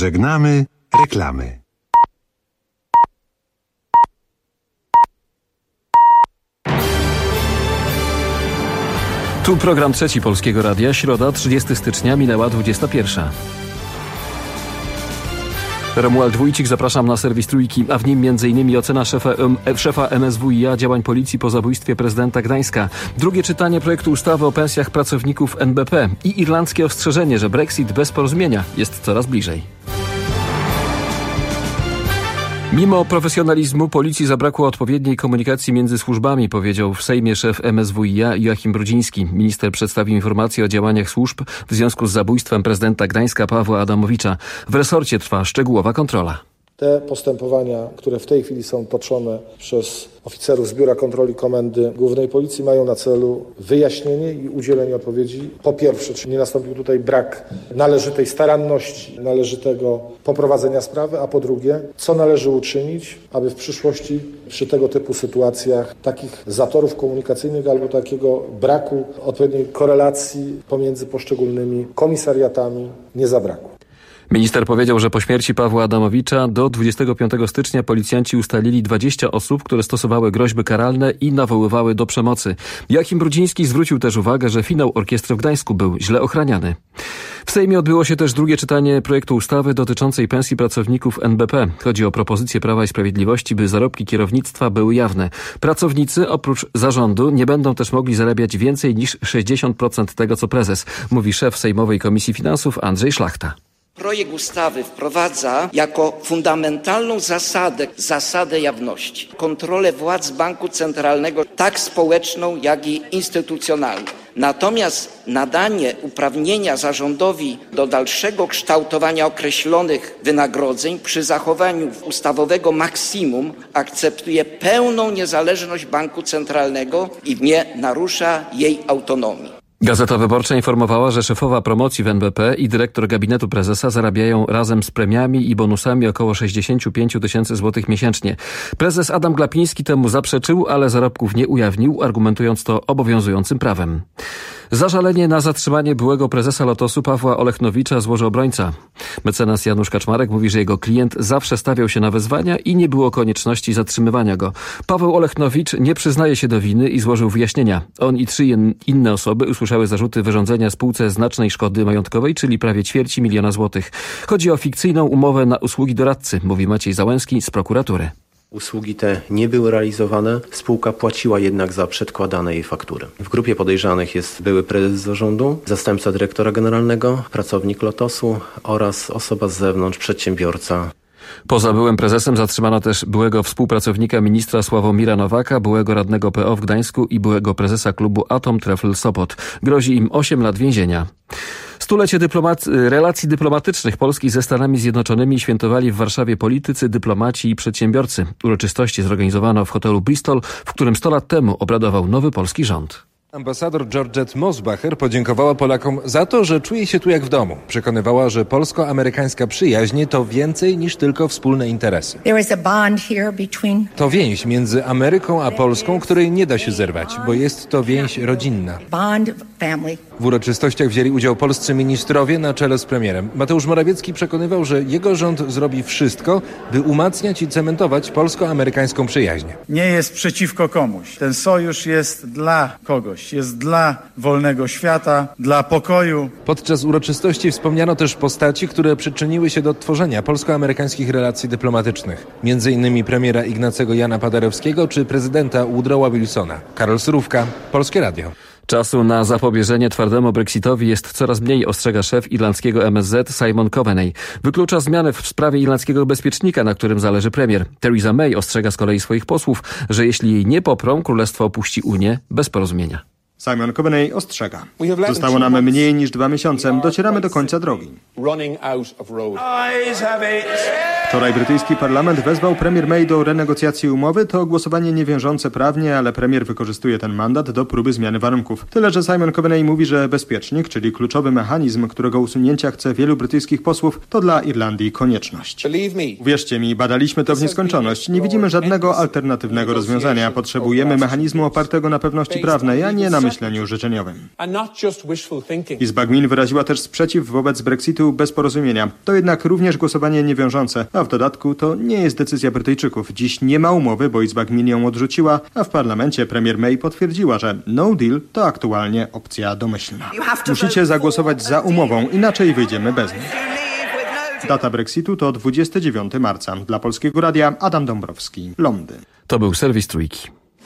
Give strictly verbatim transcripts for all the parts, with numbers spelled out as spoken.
Żegnamy reklamy. Tu program Trzeci Polskiego Radia, środa, trzydziestego stycznia, minęła dwudziesta pierwsza. Romuald Wójcik, zapraszam na serwis Trójki, a w nim między innymi ocena szefa, szefa M S W i A działań policji po zabójstwie prezydenta Gdańska. Drugie czytanie projektu ustawy o pensjach pracowników N B P i irlandzkie ostrzeżenie, że Brexit bez porozumienia jest coraz bliżej. Mimo profesjonalizmu policji zabrakło odpowiedniej komunikacji między służbami, powiedział w Sejmie szef M S W i A Joachim Brudziński. Minister przedstawił informację o działaniach służb w związku z zabójstwem prezydenta Gdańska Pawła Adamowicza. W resorcie trwa szczegółowa kontrola. Te postępowania, które w tej chwili są toczone przez oficerów z Biura Kontroli Komendy Głównej Policji, mają na celu wyjaśnienie i udzielenie odpowiedzi. Po pierwsze, czy nie nastąpił tutaj brak należytej staranności, należytego poprowadzenia sprawy, a po drugie, co należy uczynić, aby w przyszłości przy tego typu sytuacjach takich zatorów komunikacyjnych albo takiego braku odpowiedniej korelacji pomiędzy poszczególnymi komisariatami nie zabrakło. Minister powiedział, że po śmierci Pawła Adamowicza do dwudziestego piątego stycznia policjanci ustalili dwadzieścia osób, które stosowały groźby karalne i nawoływały do przemocy. Joachim Brudziński zwrócił też uwagę, że finał orkiestry w Gdańsku był źle ochraniany. W Sejmie odbyło się też drugie czytanie projektu ustawy dotyczącej pensji pracowników N B P. Chodzi o propozycję Prawa i Sprawiedliwości, by zarobki kierownictwa były jawne. Pracownicy oprócz zarządu nie będą też mogli zarabiać więcej niż sześćdziesiąt procent tego, co prezes, mówi szef Sejmowej Komisji Finansów Andrzej Szlachta. Projekt ustawy wprowadza jako fundamentalną zasadę, zasadę jawności, kontrolę władz banku centralnego, tak społeczną, jak i instytucjonalną. Natomiast nadanie uprawnienia zarządowi do dalszego kształtowania określonych wynagrodzeń przy zachowaniu ustawowego maksimum akceptuje pełną niezależność banku centralnego i nie narusza jej autonomii. Gazeta Wyborcza informowała, że szefowa promocji w N B P i dyrektor gabinetu prezesa zarabiają razem z premiami i bonusami około sześćdziesiąt pięć tysięcy złotych miesięcznie. Prezes Adam Glapiński temu zaprzeczył, ale zarobków nie ujawnił, argumentując to obowiązującym prawem. Zażalenie na zatrzymanie byłego prezesa Lotosu Pawła Olechnowicza złożył obrońca. Mecenas Janusz Kaczmarek mówi, że jego klient zawsze stawiał się na wezwania i nie było konieczności zatrzymywania go. Paweł Olechnowicz nie przyznaje się do winy i złożył wyjaśnienia. On i trzy inne osoby usłyszały zarzuty wyrządzenia spółce znacznej szkody majątkowej, czyli prawie ćwierci miliona złotych. Chodzi o fikcyjną umowę na usługi doradcy, mówi Maciej Załęski z prokuratury. Usługi te nie były realizowane, spółka płaciła jednak za przedkładane jej faktury. W grupie podejrzanych jest były prezes zarządu, zastępca dyrektora generalnego, pracownik Lotosu oraz osoba z zewnątrz, przedsiębiorca. Poza byłym prezesem zatrzymano też byłego współpracownika ministra Sławomira Nowaka, byłego radnego P O w Gdańsku i byłego prezesa klubu Atom Trefl Sopot. Grozi im osiem lat więzienia. Stulecie dyplomac- relacji dyplomatycznych Polski ze Stanami Zjednoczonymi świętowali w Warszawie politycy, dyplomaci i przedsiębiorcy. Uroczystości zorganizowano w hotelu Bristol, w którym sto lat temu obradował nowy polski rząd. Ambasador Georgette Mosbacher podziękowała Polakom za to, że czuje się tu jak w domu. Przekonywała, że polsko-amerykańska przyjaźń to więcej niż tylko wspólne interesy. To więź między Ameryką a Polską, której nie da się zerwać, bo jest to więź rodzinna. W uroczystościach wzięli udział polscy ministrowie na czele z premierem. Mateusz Morawiecki przekonywał, że jego rząd zrobi wszystko, by umacniać i cementować polsko-amerykańską przyjaźń. Nie jest przeciwko komuś. Ten sojusz jest dla kogoś. Jest dla wolnego świata, dla pokoju. Podczas uroczystości wspomniano też postaci, które przyczyniły się do tworzenia polsko-amerykańskich relacji dyplomatycznych. Między innymi premiera Ignacego Jana Paderewskiego czy prezydenta Woodrowa Wilsona. Karol Surówka, Polskie Radio. Czasu na zapobieżenie twardemu Brexitowi jest coraz mniej, ostrzega szef irlandzkiego M S Z Simon Coveney. Wyklucza zmiany w sprawie irlandzkiego bezpiecznika, na którym zależy premier. Theresa May ostrzega z kolei swoich posłów, że jeśli jej nie poprą, królestwo opuści Unię bez porozumienia. Simon Coveney ostrzega. Zostało nam mniej niż dwa miesiące. Docieramy do końca drogi. Wczoraj brytyjski parlament wezwał premier May do renegocjacji umowy. To głosowanie niewiążące prawnie, ale premier wykorzystuje ten mandat do próby zmiany warunków. Tyle, że Simon Coveney mówi, że bezpiecznik, czyli kluczowy mechanizm, którego usunięcia chce wielu brytyjskich posłów, to dla Irlandii konieczność. Uwierzcie mi, badaliśmy to w nieskończoność. Nie widzimy żadnego alternatywnego rozwiązania. Potrzebujemy mechanizmu opartego na pewności prawnej, a nie na myśleniu życzeniowym. Izba Gmin wyraziła też sprzeciw wobec Brexitu bez porozumienia. To jednak również głosowanie niewiążące, a w dodatku to nie jest decyzja Brytyjczyków. Dziś nie ma umowy, bo Izba Gmin ją odrzuciła, a w parlamencie premier May potwierdziła, że no deal to aktualnie opcja domyślna. Musicie zagłosować za umową, inaczej wyjdziemy bez niej. Data Brexitu to dwudziestego dziewiątego marca. Dla Polskiego Radia Adam Dąbrowski, Londyn. To był serwis Trójki.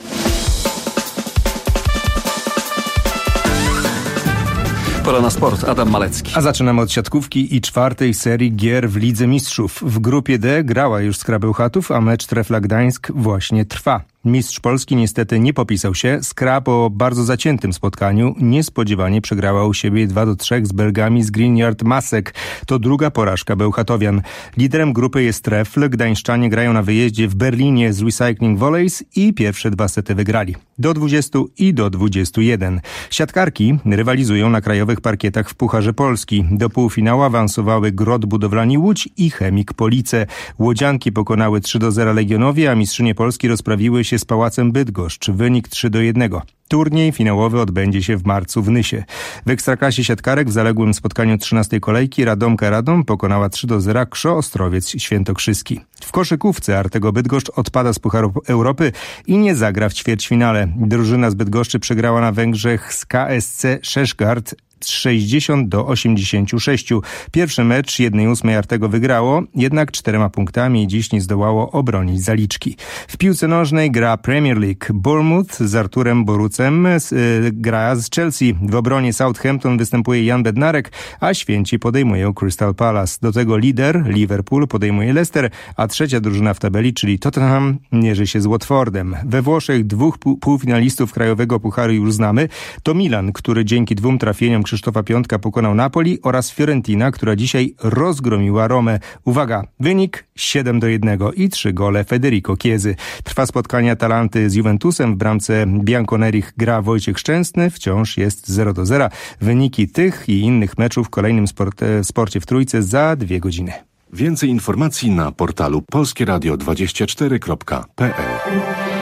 Pora na sport. Adam Malecki. A zaczynamy od siatkówki i czwartej serii gier w Lidze Mistrzów. W grupie D grała już Skra Bełchatów, a mecz Trefla Gdańsk właśnie trwa. Mistrz Polski niestety nie popisał się. Skra po bardzo zaciętym spotkaniu niespodziewanie przegrała u siebie dwa do trzech z Belgami z Greenyard Masek. To druga porażka Bełchatowian. Liderem grupy jest Trefl. Gdańszczanie grają na wyjeździe w Berlinie z Recycling Volleys i pierwsze dwa sety wygrali. Do dwudziestu i do dwudziestu jeden. Siatkarki rywalizują na krajowych parkietach w Pucharze Polski. Do półfinału awansowały Grot Budowlani Łódź i Chemik Police. Łodzianki pokonały trzy do zera Legionowie, a mistrzynie Polski rozprawiły się z Pałacem Bydgoszcz. Wynik trzy do jednego. Turniej finałowy odbędzie się w marcu w Nysie. W Ekstraklasie siatkarek w zaległym spotkaniu trzynastej kolejki Radomka Radom pokonała trzy do zera Krzoo Ostrowiec Świętokrzyski. W koszykówce Artego Bydgoszcz odpada z Pucharu Europy i nie zagra w ćwierćfinale. Drużyna z Bydgoszczy przegrała na Węgrzech z K S C Szeszgard sześćdziesiąt do osiemdziesięciu sześciu. Pierwszy mecz jednej ósmej Artego wygrało, jednak czterema punktami dziś nie zdołało obronić zaliczki. W piłce nożnej gra Premier League. Bournemouth z Arturem Borucem y, gra z Chelsea. W obronie Southampton występuje Jan Bednarek, a Święci podejmują Crystal Palace. Do tego lider Liverpool podejmuje Leicester, a trzecia drużyna w tabeli, czyli Tottenham, mierzy się z Watfordem. We Włoszech dwóch pół- półfinalistów Krajowego Pucharu już znamy. To Milan, który dzięki dwóm trafieniom Krzysztofa Piątka pokonał Napoli, oraz Fiorentina, która dzisiaj rozgromiła Romę. Uwaga, wynik siedem do jednego i trzy gole Federico Chiesy. Trwa spotkanie Atalanty z Juventusem. W bramce Bianconerich gra Wojciech Szczęsny. Wciąż jest zero do zera. Wyniki tych i innych meczów w kolejnym sport, sporcie w Trójce za dwie godziny. Więcej informacji na portalu polskie radio dwadzieścia cztery kropka p l.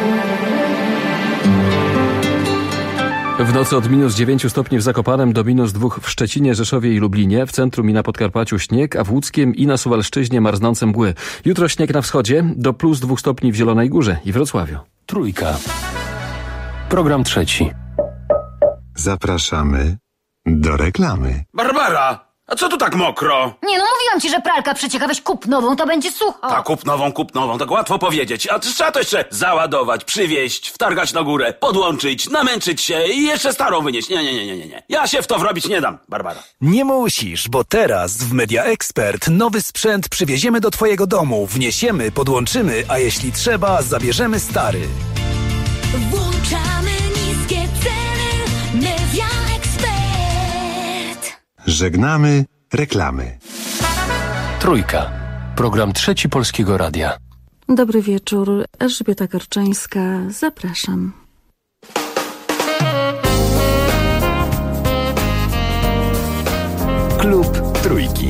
W nocy od minus dziewięciu stopni w Zakopanem do minus dwóch w Szczecinie, Rzeszowie i Lublinie. W centrum i na Podkarpaciu śnieg, a w Łódzkiem i na Suwalszczyźnie marznące mgły. Jutro śnieg na wschodzie, do plus dwóch stopni w Zielonej Górze i Wrocławiu. Trójka. Program trzeci. Zapraszamy do reklamy. Barbara! A co tu tak mokro? Nie no, mówiłam ci, że pralka przecieka, weź kup nową, to będzie sucho. Tak, kup nową, kup nową, tak łatwo powiedzieć. A trzeba to jeszcze załadować, przywieźć, wtargać na górę, podłączyć, namęczyć się i jeszcze starą wynieść. Nie, nie, nie, nie, nie. Ja się w to wrobić nie dam, Barbara. Nie musisz, bo teraz w Media Expert nowy sprzęt przywieziemy do twojego domu, wniesiemy, podłączymy, a jeśli trzeba, zabierzemy stary. Włączamy niskie ceny. Media Expert. Żegnamy reklamy. Trójka. Program trzeci Polskiego Radia. Dobry wieczór. Elżbieta Korczańska. Zapraszam. Klub Trójki.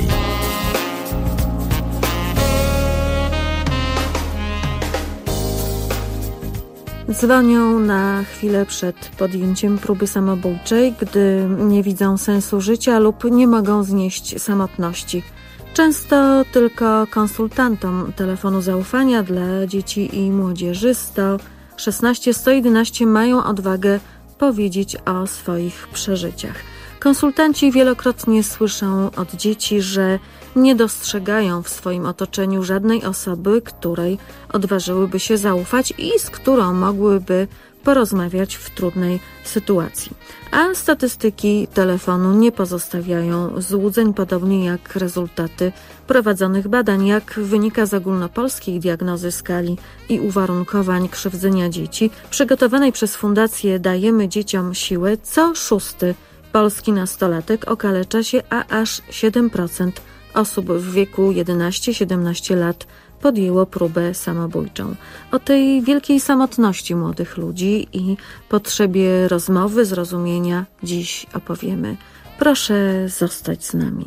Dzwonią na chwilę przed podjęciem próby samobójczej, gdy nie widzą sensu życia lub nie mogą znieść samotności. Często tylko konsultantom telefonu zaufania dla dzieci i młodzieży sto szesnaście sto jedenaście mają odwagę powiedzieć o swoich przeżyciach. Konsultanci wielokrotnie słyszą od dzieci, że nie dostrzegają w swoim otoczeniu żadnej osoby, której odważyłyby się zaufać i z którą mogłyby porozmawiać w trudnej sytuacji. A statystyki telefonu nie pozostawiają złudzeń, podobnie jak rezultaty prowadzonych badań. Jak wynika z ogólnopolskiej diagnozy skali i uwarunkowań krzywdzenia dzieci, przygotowanej przez Fundację Dajemy Dzieciom Siłę, co szósty polski nastolatek okalecza się, a aż siedem procent osób w wieku jedenaście siedemnaście lat podjęło próbę samobójczą. O tej wielkiej samotności młodych ludzi i potrzebie rozmowy, zrozumienia dziś opowiemy. Proszę zostać z nami.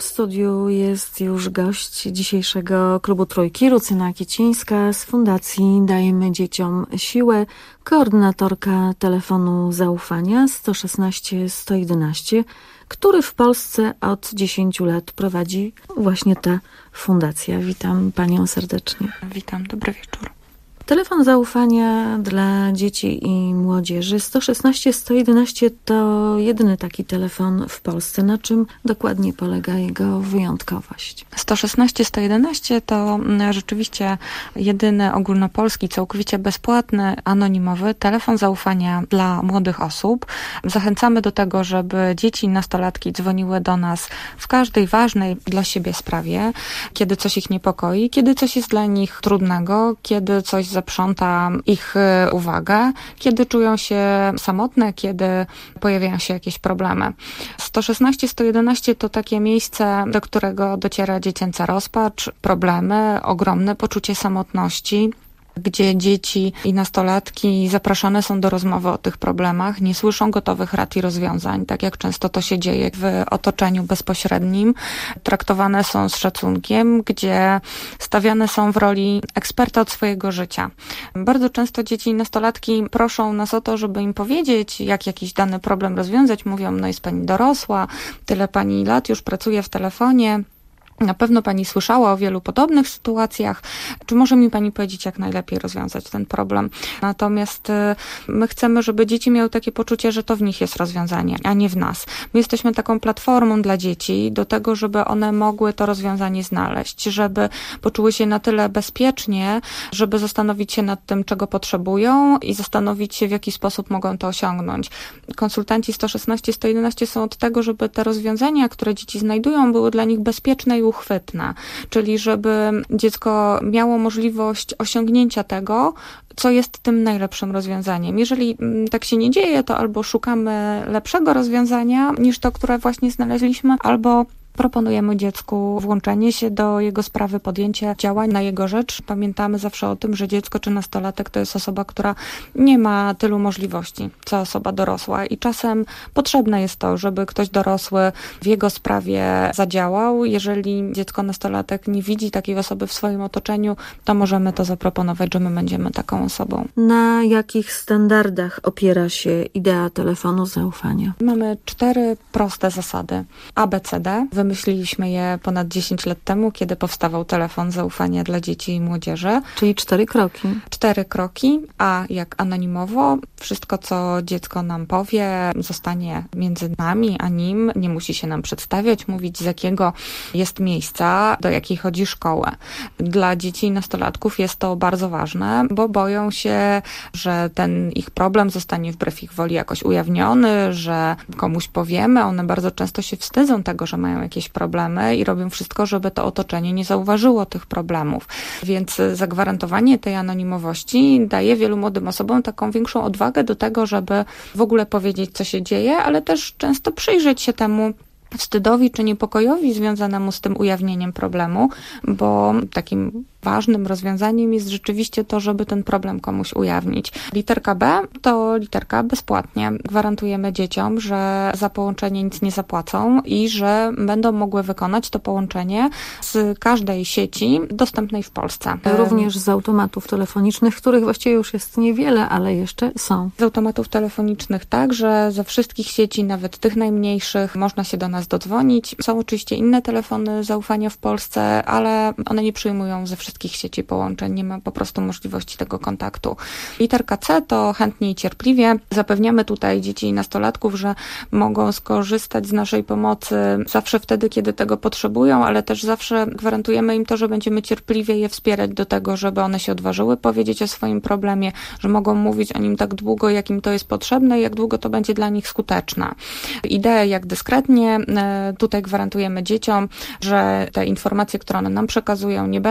studiu jest już gość dzisiejszego Klubu Trójki, Lucyna Kicińska z Fundacji Dajemy Dzieciom Siłę, koordynatorka telefonu zaufania sto szesnaście sto jedenaście, który w Polsce od dziesięciu lat prowadzi właśnie ta fundacja. Witam Panią serdecznie. Witam, dobry wieczór. Telefon zaufania dla dzieci i młodzieży sto szesnaście sto jedenaście to jedyny taki telefon w Polsce. Na czym dokładnie polega jego wyjątkowość? sto szesnaście sto jedenaście to rzeczywiście jedyny ogólnopolski, całkowicie bezpłatny, anonimowy telefon zaufania dla młodych osób. Zachęcamy do tego, żeby dzieci i nastolatki dzwoniły do nas w każdej ważnej dla siebie sprawie, kiedy coś ich niepokoi, kiedy coś jest dla nich trudnego, kiedy coś zaprząta ich uwagę, kiedy czują się samotne, kiedy pojawiają się jakieś problemy. sto szesnaście sto jedenaście to takie miejsce, do którego dociera dziecięca rozpacz, problemy, ogromne poczucie samotności, gdzie dzieci i nastolatki zapraszane są do rozmowy o tych problemach, nie słyszą gotowych rad i rozwiązań, tak jak często to się dzieje w otoczeniu bezpośrednim. Traktowane są z szacunkiem, gdzie stawiane są w roli eksperta od swojego życia. Bardzo często dzieci i nastolatki proszą nas o to, żeby im powiedzieć, jak jakiś dany problem rozwiązać. Mówią, no jest pani dorosła, tyle pani lat już pracuje w telefonie, na pewno pani słyszała o wielu podobnych sytuacjach. Czy może mi pani powiedzieć, jak najlepiej rozwiązać ten problem? Natomiast my chcemy, żeby dzieci miały takie poczucie, że to w nich jest rozwiązanie, a nie w nas. My jesteśmy taką platformą dla dzieci do tego, żeby one mogły to rozwiązanie znaleźć, żeby poczuły się na tyle bezpiecznie, żeby zastanowić się nad tym, czego potrzebują i zastanowić się, w jaki sposób mogą to osiągnąć. Konsultanci sto szesnaście sto jedenaście są od tego, żeby te rozwiązania, które dzieci znajdują, były dla nich bezpieczne i uchwytna, czyli żeby dziecko miało możliwość osiągnięcia tego, co jest tym najlepszym rozwiązaniem. Jeżeli tak się nie dzieje, to albo szukamy lepszego rozwiązania niż to, które właśnie znaleźliśmy, albo proponujemy dziecku włączenie się do jego sprawy, podjęcie działań na jego rzecz. Pamiętamy zawsze o tym, że dziecko czy nastolatek to jest osoba, która nie ma tylu możliwości, co osoba dorosła i czasem potrzebne jest to, żeby ktoś dorosły w jego sprawie zadziałał. Jeżeli dziecko, nastolatek nie widzi takiej osoby w swoim otoczeniu, to możemy to zaproponować, że my będziemy taką osobą. Na jakich standardach opiera się idea telefonu zaufania? Mamy cztery proste zasady. A B C D. Wymyśliliśmy je ponad dziesięć lat temu, kiedy powstawał telefon zaufania dla dzieci i młodzieży. Czyli cztery kroki. Cztery kroki. A jak anonimowo. Wszystko, co dziecko nam powie, zostanie między nami a nim. Nie musi się nam przedstawiać, mówić, z jakiego jest miejsca, do jakiej chodzi szkołę. Dla dzieci i nastolatków jest to bardzo ważne, bo boją się, że ten ich problem zostanie wbrew ich woli jakoś ujawniony, że komuś powiemy. One bardzo często się wstydzą tego, że mają jakieś problemy i robią wszystko, żeby to otoczenie nie zauważyło tych problemów. Więc zagwarantowanie tej anonimowości daje wielu młodym osobom taką większą odwagę do tego, żeby w ogóle powiedzieć, co się dzieje, ale też często przyjrzeć się temu wstydowi czy niepokojowi związanemu z tym ujawnieniem problemu, bo takim ważnym rozwiązaniem jest rzeczywiście to, żeby ten problem komuś ujawnić. Literka B to literka bezpłatnie. Gwarantujemy dzieciom, że za połączenie nic nie zapłacą i że będą mogły wykonać to połączenie z każdej sieci dostępnej w Polsce. Również z automatów telefonicznych, których właściwie już jest niewiele, ale jeszcze są. Z automatów telefonicznych także, ze wszystkich sieci, nawet tych najmniejszych, można się do nas dodzwonić. Są oczywiście inne telefony zaufania w Polsce, ale one nie przyjmują ze wszystkich sieci połączeń, nie ma po prostu możliwości tego kontaktu. Literka C to chętnie i cierpliwie. Zapewniamy tutaj dzieci i nastolatków, że mogą skorzystać z naszej pomocy zawsze wtedy, kiedy tego potrzebują, ale też zawsze gwarantujemy im to, że będziemy cierpliwie je wspierać do tego, żeby one się odważyły powiedzieć o swoim problemie, że mogą mówić o nim tak długo, jak im to jest potrzebne i jak długo to będzie dla nich skuteczne. Ideę, jak dyskretnie, tutaj gwarantujemy dzieciom, że te informacje, które one nam przekazują, nie będą nic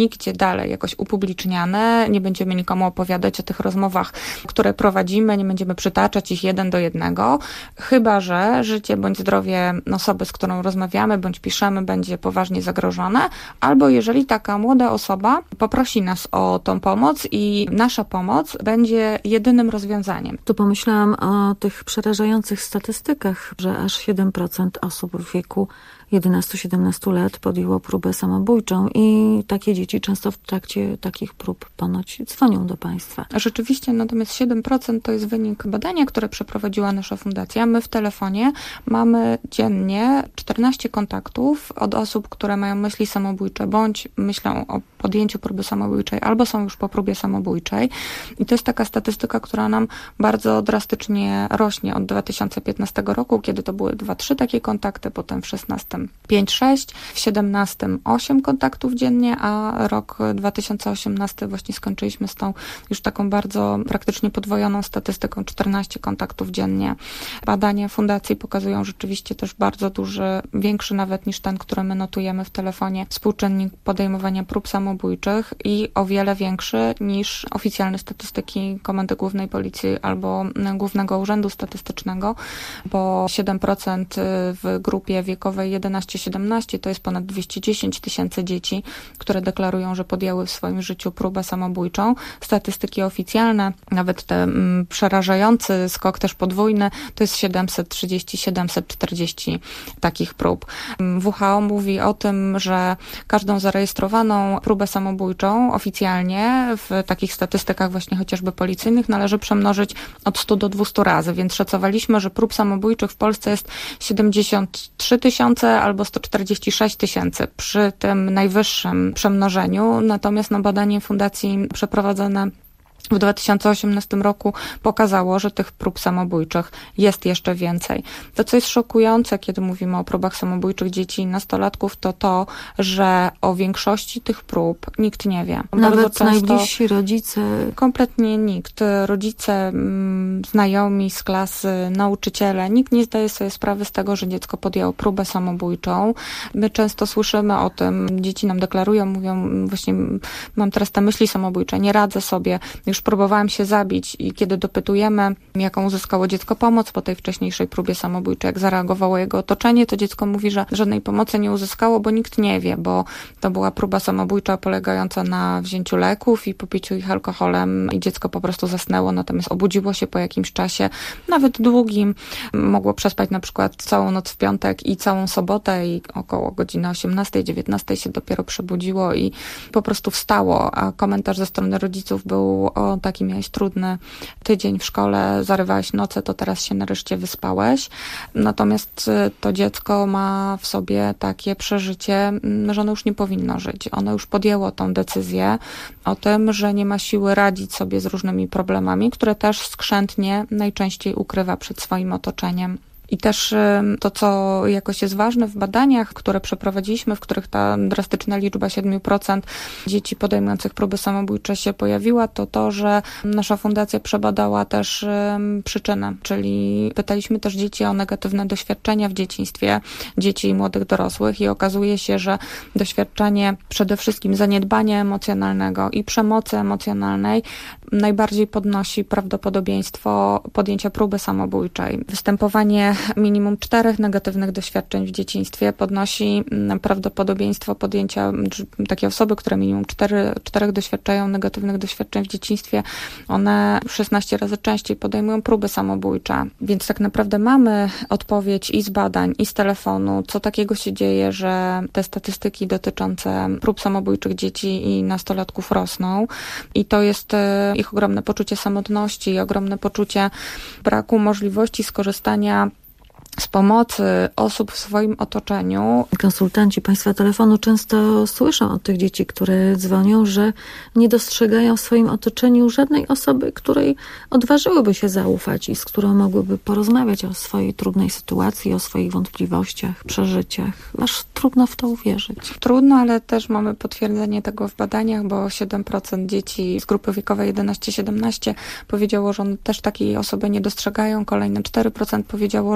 nigdzie dalej jakoś upubliczniane, nie będziemy nikomu opowiadać o tych rozmowach, które prowadzimy, nie będziemy przytaczać ich jeden do jednego, chyba że życie bądź zdrowie osoby, z którą rozmawiamy, bądź piszemy, będzie poważnie zagrożone, albo jeżeli taka młoda osoba poprosi nas o tą pomoc i nasza pomoc będzie jedynym rozwiązaniem. Tu pomyślałam o tych przerażających statystykach, że aż siedem procent osób w wieku jedenaście do siedemnastu lat podjęło próbę samobójczą i takie dzieci często w trakcie takich prób ponoć dzwonią do państwa. Rzeczywiście, natomiast siedem procent to jest wynik badania, które przeprowadziła nasza fundacja. My w telefonie mamy dziennie czternaście kontaktów od osób, które mają myśli samobójcze, bądź myślą o podjęciu próby samobójczej, albo są już po próbie samobójczej. I to jest taka statystyka, która nam bardzo drastycznie rośnie od dwa tysiące piętnastego roku, kiedy to były dwa trzy takie kontakty, potem w szesnastym pięć sześć, w siedemnastym osiem kontaktów dziennie, a rok dwa tysiące osiemnasty właśnie skończyliśmy z tą już taką bardzo praktycznie podwojoną statystyką czternaście kontaktów dziennie. Badania fundacji pokazują rzeczywiście też bardzo duży, większy nawet niż ten, który my notujemy w telefonie, współczynnik podejmowania prób samobójczych i o wiele większy niż oficjalne statystyki Komendy Głównej Policji albo Głównego Urzędu Statystycznego, bo siedem procent w grupie wiekowej jedenaście siedemnaście to jest ponad dwieście dziesięć tysięcy dzieci, które deklarują, że podjęły w swoim życiu próbę samobójczą. Statystyki oficjalne, nawet te mm, przerażający skok też podwójny, to jest siedemset trzydzieści siedemset czterdzieści takich prób. W H O mówi o tym, że każdą zarejestrowaną próbę samobójczą oficjalnie w takich statystykach właśnie chociażby policyjnych należy przemnożyć od stu do dwustu razy, więc szacowaliśmy, że prób samobójczych w Polsce jest siedemdziesiąt trzy tysiące albo sto czterdzieści sześć tysięcy przy tym najwyższym przemnożeniu. Natomiast no, badanie fundacji przeprowadzone w dwa tysiące osiemnastym roku pokazało, że tych prób samobójczych jest jeszcze więcej. To, co jest szokujące, kiedy mówimy o próbach samobójczych dzieci i nastolatków, to to, że o większości tych prób nikt nie wie. Nawet najbliżsi rodzice? Kompletnie nikt. Rodzice, znajomi z klasy, nauczyciele, nikt nie zdaje sobie sprawy z tego, że dziecko podjęło próbę samobójczą. My często słyszymy o tym, dzieci nam deklarują, mówią właśnie, mam teraz te myśli samobójcze, nie radzę sobie, już próbowałam się zabić i kiedy dopytujemy, jaką uzyskało dziecko pomoc po tej wcześniejszej próbie samobójczej, jak zareagowało jego otoczenie, to dziecko mówi, że żadnej pomocy nie uzyskało, bo nikt nie wie, bo to była próba samobójcza polegająca na wzięciu leków i popiciu ich alkoholem i dziecko po prostu zasnęło, natomiast obudziło się po jakimś czasie, nawet długim, mogło przespać na przykład całą noc w piątek i całą sobotę i około godziny osiemnastej dziewiętnastej się dopiero przebudziło i po prostu wstało, a komentarz ze strony rodziców był: o, taki miałeś trudny tydzień w szkole, zarywałeś noce, to teraz się nareszcie wyspałeś. Natomiast to dziecko ma w sobie takie przeżycie, że ono już nie powinno żyć. Ono już podjęło tą decyzję o tym, że nie ma siły radzić sobie z różnymi problemami, które też skrzętnie najczęściej ukrywa przed swoim otoczeniem. I też to, co jakoś jest ważne w badaniach, które przeprowadziliśmy, w których ta drastyczna liczba siedem procent dzieci podejmujących próby samobójcze się pojawiła, to to, że nasza fundacja przebadała też przyczynę, czyli pytaliśmy też dzieci o negatywne doświadczenia w dzieciństwie, dzieci i młodych dorosłych i okazuje się, że doświadczenie przede wszystkim zaniedbania emocjonalnego i przemocy emocjonalnej najbardziej podnosi prawdopodobieństwo podjęcia próby samobójczej. Występowanie minimum czterech negatywnych doświadczeń w dzieciństwie podnosi prawdopodobieństwo podjęcia, takie osoby, które minimum cztery, czterech doświadczają negatywnych doświadczeń w dzieciństwie, one szesnaście razy częściej podejmują próby samobójcze. Więc tak naprawdę mamy odpowiedź i z badań, i z telefonu, co takiego się dzieje, że te statystyki dotyczące prób samobójczych dzieci i nastolatków rosną i to jest ich ogromne poczucie samotności i ogromne poczucie braku możliwości skorzystania z pomocy osób w swoim otoczeniu. Konsultanci państwa telefonu często słyszą od tych dzieci, które dzwonią, że nie dostrzegają w swoim otoczeniu żadnej osoby, której odważyłyby się zaufać i z którą mogłyby porozmawiać o swojej trudnej sytuacji, o swoich wątpliwościach, przeżyciach. Aż trudno w to uwierzyć. Trudno, ale też mamy potwierdzenie tego w badaniach, bo siedem procent dzieci z grupy wiekowej jedenaście siedemnaście powiedziało, że one też takiej osoby nie dostrzegają. Kolejne cztery procent powiedziało, że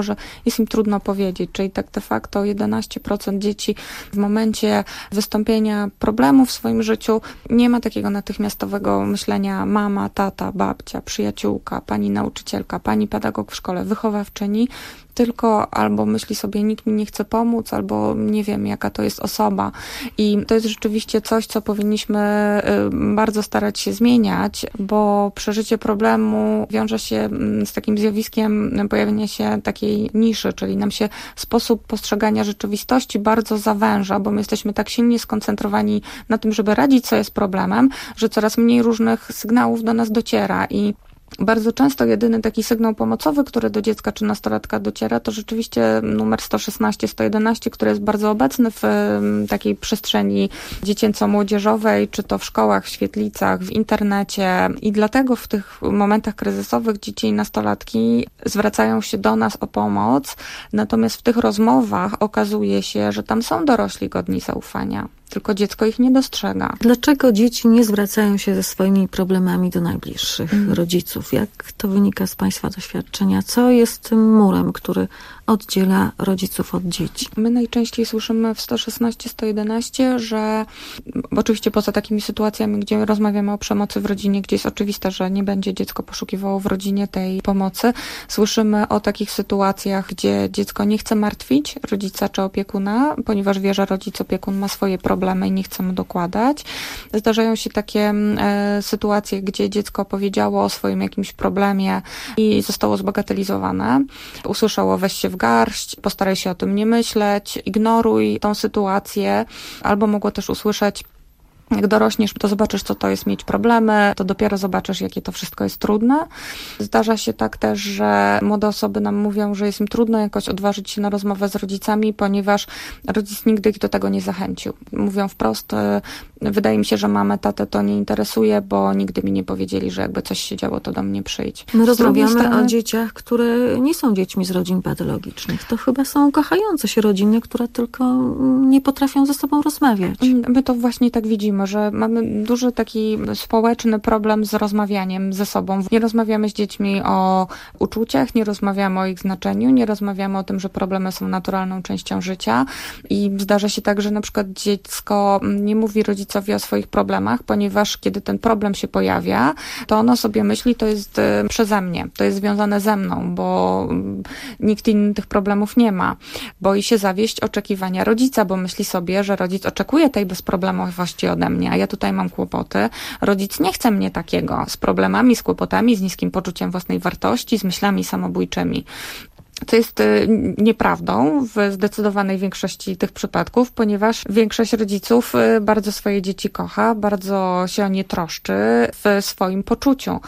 jest im trudno powiedzieć, czyli tak de facto jedenaście procent dzieci w momencie wystąpienia problemu w swoim życiu nie ma takiego natychmiastowego myślenia mama, tata, babcia, przyjaciółka, pani nauczycielka, pani pedagog w szkole, wychowawczyni, tylko albo myśli sobie, nikt mi nie chce pomóc, albo nie wiem, jaka to jest osoba. I to jest rzeczywiście coś, co powinniśmy bardzo starać się zmieniać, bo przeżycie problemu wiąże się z takim zjawiskiem pojawienia się takiej niszy, czyli nam się sposób postrzegania rzeczywistości bardzo zawęża, bo my jesteśmy tak silnie skoncentrowani na tym, żeby radzić sobie z problemem, że coraz mniej różnych sygnałów do nas dociera i bardzo często jedyny taki sygnał pomocowy, który do dziecka czy nastolatka dociera, to rzeczywiście numer sto szesnaście, sto jedenaście, który jest bardzo obecny w takiej przestrzeni dziecięco-młodzieżowej, czy to w szkołach, w świetlicach, w internecie. I dlatego w tych momentach kryzysowych dzieci i nastolatki zwracają się do nas o pomoc, natomiast w tych rozmowach okazuje się, że tam są dorośli godni zaufania. Tylko dziecko ich nie dostrzega. Dlaczego dzieci nie zwracają się ze swoimi problemami do najbliższych mm. rodziców? Jak to wynika z Państwa doświadczenia? Co jest tym murem, który oddziela rodziców od dzieci? My najczęściej słyszymy w sto szesnaście, sto jedenaście, że oczywiście poza takimi sytuacjami, gdzie rozmawiamy o przemocy w rodzinie, gdzie jest oczywiste, że nie będzie dziecko poszukiwało w rodzinie tej pomocy, słyszymy o takich sytuacjach, gdzie dziecko nie chce martwić rodzica czy opiekuna, ponieważ wie, że rodzic opiekun ma swoje problemy i nie chce mu dokładać. Zdarzają się takie e, sytuacje, gdzie dziecko powiedziało o swoim jakimś problemie i zostało zbagatelizowane. Usłyszało weź się w garść, postaraj się o tym nie myśleć, ignoruj tą sytuację, albo mogło też usłyszeć jak dorośniesz, to zobaczysz, co to jest mieć problemy, to dopiero zobaczysz, jakie to wszystko jest trudne. Zdarza się tak też, że młode osoby nam mówią, że jest im trudno jakoś odważyć się na rozmowę z rodzicami, ponieważ rodzic nigdy ich do tego nie zachęcił. Mówią wprost, wydaje mi się, że mamę, tatę to nie interesuje, bo nigdy mi nie powiedzieli, że jakby coś się działo, to do mnie przyjdź. My rozmawiamy strony... o dzieciach, które nie są dziećmi z rodzin patologicznych. To chyba są kochające się rodziny, które tylko nie potrafią ze sobą rozmawiać. My to właśnie tak widzimy, że mamy duży taki społeczny problem z rozmawianiem ze sobą. Nie rozmawiamy z dziećmi o uczuciach, nie rozmawiamy o ich znaczeniu, nie rozmawiamy o tym, że problemy są naturalną częścią życia i zdarza się tak, że na przykład dziecko nie mówi rodzicowi o swoich problemach, ponieważ kiedy ten problem się pojawia, to ono sobie myśli, to jest przeze mnie, to jest związane ze mną, bo nikt inny tych problemów nie ma. Boi się zawieść oczekiwania rodzica, bo myśli sobie, że rodzic oczekuje tej bezproblemowości ode mnie, a ja tutaj mam kłopoty. Rodzic nie chce mnie takiego, z problemami, z kłopotami, z niskim poczuciem własnej wartości, z myślami samobójczymi. To jest nieprawdą w zdecydowanej większości tych przypadków, ponieważ większość rodziców bardzo swoje dzieci kocha, bardzo się o nie troszczy w swoim poczuciu.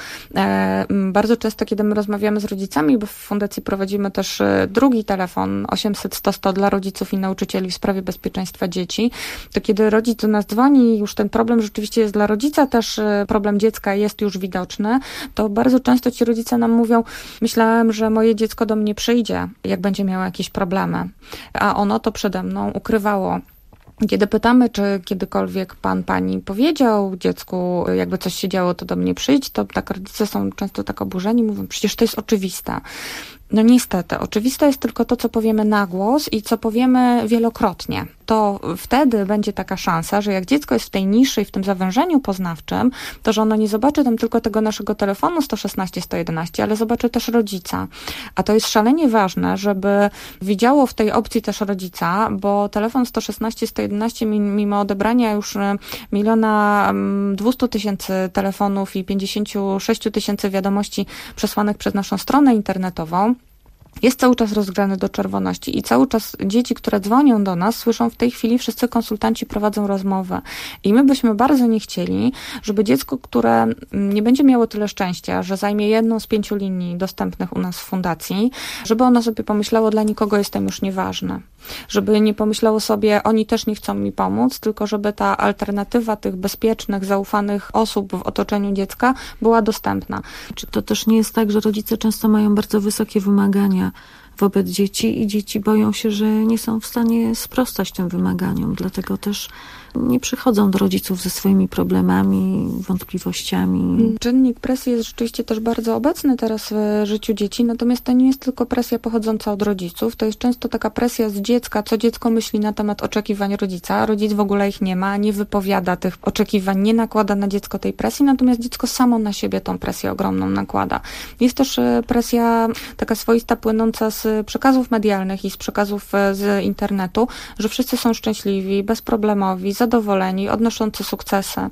Bardzo często, kiedy my rozmawiamy z rodzicami, bo w fundacji prowadzimy też drugi telefon osiemset sto sto dla rodziców i nauczycieli w sprawie bezpieczeństwa dzieci, to kiedy rodzic do nas dzwoni, już ten problem rzeczywiście jest dla rodzica, też problem dziecka jest już widoczny, to bardzo często ci rodzice nam mówią, myślałem, że moje dziecko do mnie przyjdzie, jak będzie miało jakieś problemy, a ono to przede mną ukrywało. Kiedy pytamy, czy kiedykolwiek pan, pani powiedział dziecku, jakby coś się działo, to do mnie przyjdź, to tak rodzice są często tak oburzeni, mówią, przecież to jest oczywiste. No niestety, oczywiste jest tylko to, co powiemy na głos i co powiemy wielokrotnie. To wtedy będzie taka szansa, że jak dziecko jest w tej niszy i w tym zawężeniu poznawczym, to że ono nie zobaczy tam tylko tego naszego telefonu sto szesnaście, sto jedenaście, ale zobaczy też rodzica. A to jest szalenie ważne, żeby widziało w tej opcji też rodzica, bo telefon sto szesnaście, sto jedenaście mimo odebrania już miliona dwustu tysięcy telefonów i pięćdziesięciu sześciu tysięcy wiadomości przesłanych przez naszą stronę internetową, jest cały czas rozgrany do czerwoności i cały czas dzieci, które dzwonią do nas, słyszą w tej chwili, wszyscy konsultanci prowadzą rozmowę. I my byśmy bardzo nie chcieli, żeby dziecko, które nie będzie miało tyle szczęścia, że zajmie jedną z pięciu linii dostępnych u nas w fundacji, żeby ono sobie pomyślało, dla nikogo jestem już nieważne. Żeby nie pomyślało sobie, oni też nie chcą mi pomóc, tylko żeby ta alternatywa tych bezpiecznych, zaufanych osób w otoczeniu dziecka była dostępna. Czy to też nie jest tak, że rodzice często mają bardzo wysokie wymagania wobec dzieci i dzieci boją się, że nie są w stanie sprostać tym wymaganiom. Dlatego też nie przychodzą do rodziców ze swoimi problemami, wątpliwościami. Czynnik presji jest rzeczywiście też bardzo obecny teraz w życiu dzieci, natomiast to nie jest tylko presja pochodząca od rodziców, to jest często taka presja z dziecka, co dziecko myśli na temat oczekiwań rodzica. Rodzic w ogóle ich nie ma, nie wypowiada tych oczekiwań, nie nakłada na dziecko tej presji, natomiast dziecko samo na siebie tą presję ogromną nakłada. Jest też presja taka swoista, płynąca z przekazów medialnych i z przekazów z internetu, że wszyscy są szczęśliwi, bezproblemowi, zadowoleni, odnoszący sukcesy.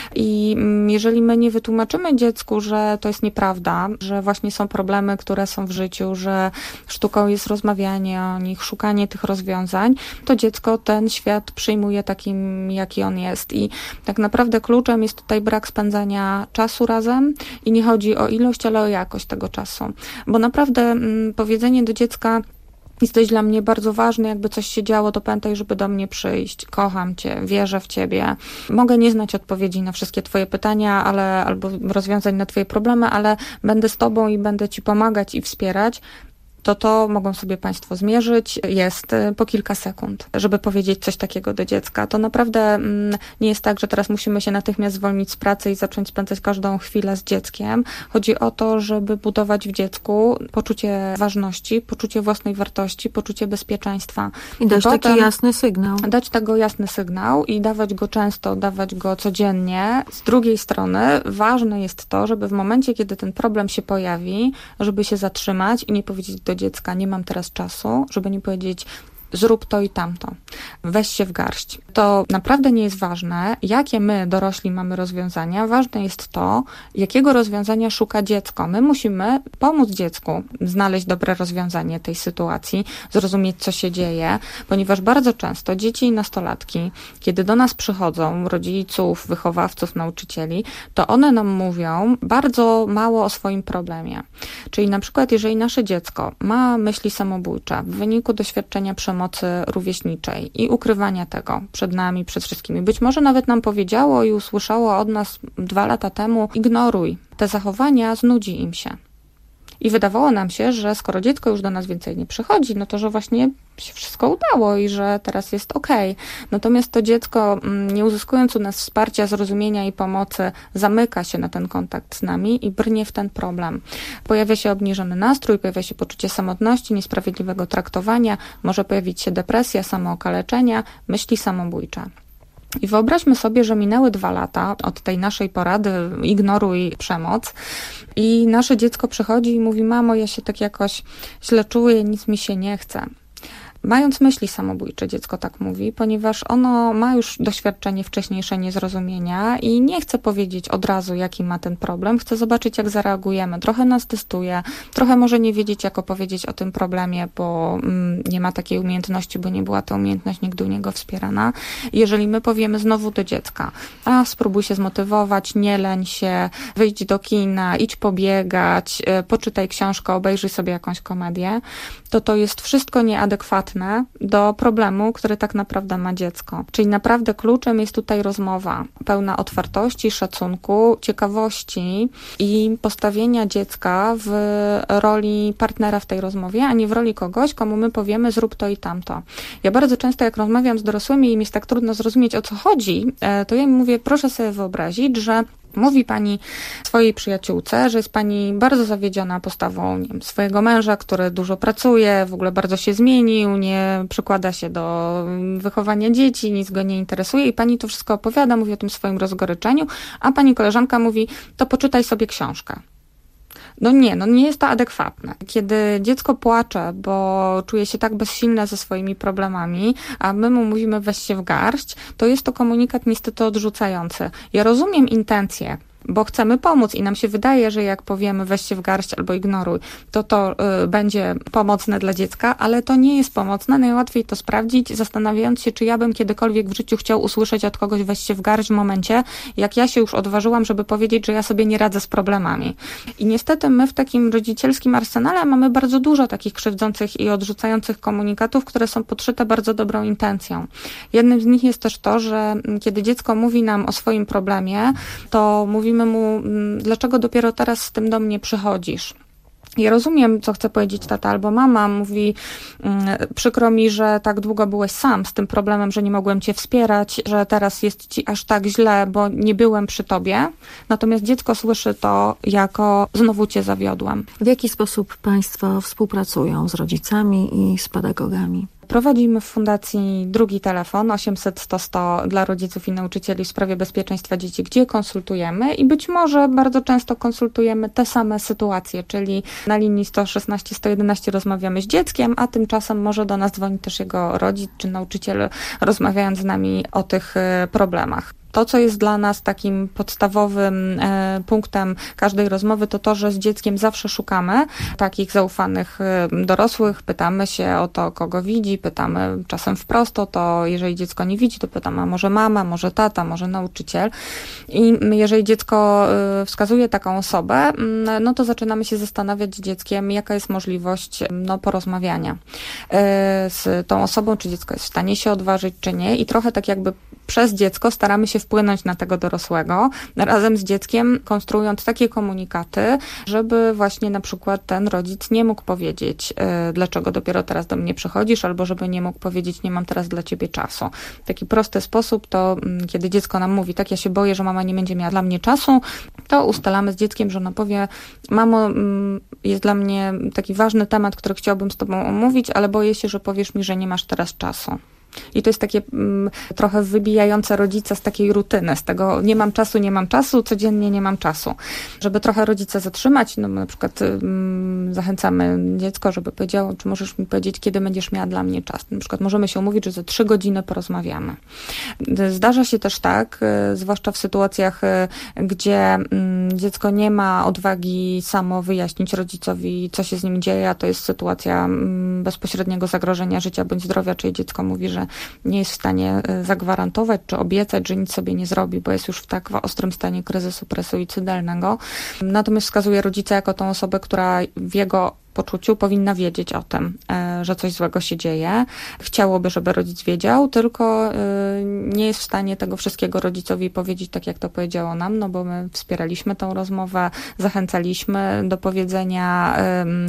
I jeżeli my nie wytłumaczymy dziecku, że to jest nieprawda, że właśnie są problemy, które są w życiu, że sztuką jest rozmawianie o nich, szukanie tych rozwiązań, to dziecko ten świat przyjmuje takim, jaki on jest. I tak naprawdę kluczem jest tutaj brak spędzania czasu razem i nie chodzi o ilość, ale o jakość tego czasu. Bo naprawdę mm, powiedzenie do dziecka: jesteś dla mnie bardzo ważny, jakby coś się działo, to pamiętaj, żeby do mnie przyjść. Kocham cię, wierzę w ciebie. Mogę nie znać odpowiedzi na wszystkie twoje pytania, ale albo rozwiązań na twoje problemy, ale będę z tobą i będę ci pomagać i wspierać. To to mogą sobie Państwo zmierzyć. Jest po kilka sekund, żeby powiedzieć coś takiego do dziecka. To naprawdę mm, nie jest tak, że teraz musimy się natychmiast zwolnić z pracy i zacząć spędzać każdą chwilę z dzieckiem. Chodzi o to, żeby budować w dziecku poczucie ważności, poczucie własnej wartości, poczucie bezpieczeństwa. I dać I taki jasny sygnał. Dać tego jasny sygnał i dawać go często, dawać go codziennie. Z drugiej strony ważne jest to, żeby w momencie, kiedy ten problem się pojawi, żeby się zatrzymać i nie powiedzieć do dziecka: nie mam teraz czasu, żeby nie powiedzieć: zrób to i tamto, weź się w garść. To naprawdę nie jest ważne, jakie my, dorośli, mamy rozwiązania. Ważne jest to, jakiego rozwiązania szuka dziecko. My musimy pomóc dziecku znaleźć dobre rozwiązanie tej sytuacji, zrozumieć, co się dzieje, ponieważ bardzo często dzieci i nastolatki, kiedy do nas przychodzą, rodziców, wychowawców, nauczycieli, to one nam mówią bardzo mało o swoim problemie. Czyli na przykład, jeżeli nasze dziecko ma myśli samobójcze w wyniku doświadczenia przemocy rówieśniczej i ukrywania tego przed nami, przed wszystkimi. Być może nawet nam powiedziało i usłyszało od nas dwa lata temu: ignoruj. Te zachowania, znudzi im się. I wydawało nam się, że skoro dziecko już do nas więcej nie przychodzi, no to że właśnie się wszystko udało i że teraz jest okej. Natomiast to dziecko, nie uzyskując u nas wsparcia, zrozumienia i pomocy, zamyka się na ten kontakt z nami i brnie w ten problem. Pojawia się obniżony nastrój, pojawia się poczucie samotności, niesprawiedliwego traktowania, może pojawić się depresja, samookaleczenia, myśli samobójcze. I wyobraźmy sobie, że minęły dwa lata od tej naszej porady ignoruj przemoc i nasze dziecko przychodzi i mówi: mamo, ja się tak jakoś źle czuję, nic mi się nie chce. Mając myśli samobójcze, dziecko tak mówi, ponieważ ono ma już doświadczenie wcześniejsze niezrozumienia i nie chce powiedzieć od razu, jaki ma ten problem. Chce zobaczyć, jak zareagujemy. Trochę nas testuje, trochę może nie wiedzieć, jak opowiedzieć o tym problemie, bo mm, nie ma takiej umiejętności, bo nie była ta umiejętność nigdy u niego wspierana. Jeżeli my powiemy znowu do dziecka: a spróbuj się zmotywować, nie leń się, wyjdź do kina, idź pobiegać, poczytaj książkę, obejrzyj sobie jakąś komedię, to to jest wszystko nieadekwatne do problemu, który tak naprawdę ma dziecko. Czyli naprawdę kluczem jest tutaj rozmowa pełna otwartości, szacunku, ciekawości i postawienia dziecka w roli partnera w tej rozmowie, a nie w roli kogoś, komu my powiemy: zrób to i tamto. Ja bardzo często, jak rozmawiam z dorosłymi i im jest tak trudno zrozumieć, o co chodzi, to ja im mówię: proszę sobie wyobrazić, że mówi pani swojej przyjaciółce, że jest pani bardzo zawiedziona postawą, nie wiem, swojego męża, który dużo pracuje, w ogóle bardzo się zmienił, nie przykłada się do wychowania dzieci, nic go nie interesuje i pani to wszystko opowiada, mówi o tym swoim rozgoryczeniu, a pani koleżanka mówi: to poczytaj sobie książkę. No nie, no nie jest to adekwatne. Kiedy dziecko płacze, bo czuje się tak bezsilne ze swoimi problemami, a my mu mówimy: weź się w garść, to jest to komunikat niestety odrzucający. Ja rozumiem intencje, bo chcemy pomóc i nam się wydaje, że jak powiemy: weź się w garść albo ignoruj, to to y, będzie pomocne dla dziecka, ale to nie jest pomocne. Najłatwiej to sprawdzić, zastanawiając się, czy ja bym kiedykolwiek w życiu chciał usłyszeć od kogoś: weź się w garść, w momencie, jak ja się już odważyłam, żeby powiedzieć, że ja sobie nie radzę z problemami. I niestety my w takim rodzicielskim arsenale mamy bardzo dużo takich krzywdzących i odrzucających komunikatów, które są podszyte bardzo dobrą intencją. Jednym z nich jest też to, że kiedy dziecko mówi nam o swoim problemie, to mówimy mu: dlaczego dopiero teraz z tym do mnie przychodzisz? Ja rozumiem, co chce powiedzieć tata albo mama. Mówi, przykro mi, że tak długo byłeś sam z tym problemem, że nie mogłem cię wspierać, że teraz jest ci aż tak źle, bo nie byłem przy tobie. Natomiast dziecko słyszy to jako znowu cię zawiodłam. W jaki sposób państwo współpracują z rodzicami i z pedagogami? Prowadzimy w Fundacji drugi telefon osiemset sto sto dla rodziców i nauczycieli w sprawie bezpieczeństwa dzieci, gdzie konsultujemy i być może bardzo często konsultujemy te same sytuacje, czyli na linii sto szesnaście sto jedenaście rozmawiamy z dzieckiem, a tymczasem może do nas dzwoni też jego rodzic czy nauczyciel, rozmawiając z nami o tych problemach. To, co jest dla nas takim podstawowym e, punktem każdej rozmowy, to to, że z dzieckiem zawsze szukamy takich zaufanych e, dorosłych, pytamy się o to, kogo widzi, pytamy czasem wprost o to, jeżeli dziecko nie widzi, to pytamy, a może mama, może tata, może nauczyciel. I jeżeli dziecko e, wskazuje taką osobę, no to zaczynamy się zastanawiać z dzieckiem, jaka jest możliwość no, porozmawiania e, z tą osobą, czy dziecko jest w stanie się odważyć, czy nie. I trochę tak jakby przez dziecko staramy się wpłynąć na tego dorosłego, razem z dzieckiem konstruując takie komunikaty, żeby właśnie na przykład ten rodzic nie mógł powiedzieć, yy, dlaczego dopiero teraz do mnie przychodzisz, albo żeby nie mógł powiedzieć, nie mam teraz dla ciebie czasu. W taki prosty sposób to, yy, kiedy dziecko nam mówi, tak ja się boję, że mama nie będzie miała dla mnie czasu, to ustalamy z dzieckiem, że ono powie, mamo, yy, jest dla mnie taki ważny temat, który chciałbym z tobą omówić, ale boję się, że powiesz mi, że nie masz teraz czasu. I to jest takie mm, trochę wybijające rodzica z takiej rutyny, z tego nie mam czasu, nie mam czasu, codziennie nie mam czasu. Żeby trochę rodzica zatrzymać, no na przykład mm, zachęcamy dziecko, żeby powiedziało, czy możesz mi powiedzieć, kiedy będziesz miała dla mnie czas. Na przykład możemy się umówić, że za trzy godziny porozmawiamy. Zdarza się też tak, y, zwłaszcza w sytuacjach, y, gdzie y, dziecko nie ma odwagi samo wyjaśnić rodzicowi, co się z nim dzieje, a to jest sytuacja y, bezpośredniego zagrożenia życia bądź zdrowia, czyli dziecko mówi, że nie jest w stanie zagwarantować czy obiecać, że nic sobie nie zrobi, bo jest już w tak ostrym stanie kryzysu presuicydalnego. Natomiast wskazuje rodzica jako tą osobę, która w jego poczuciu powinna wiedzieć o tym, że coś złego się dzieje. Chciałoby, żeby rodzic wiedział, tylko nie jest w stanie tego wszystkiego rodzicowi powiedzieć tak, jak to powiedziało nam, no bo my wspieraliśmy tą rozmowę, zachęcaliśmy do powiedzenia,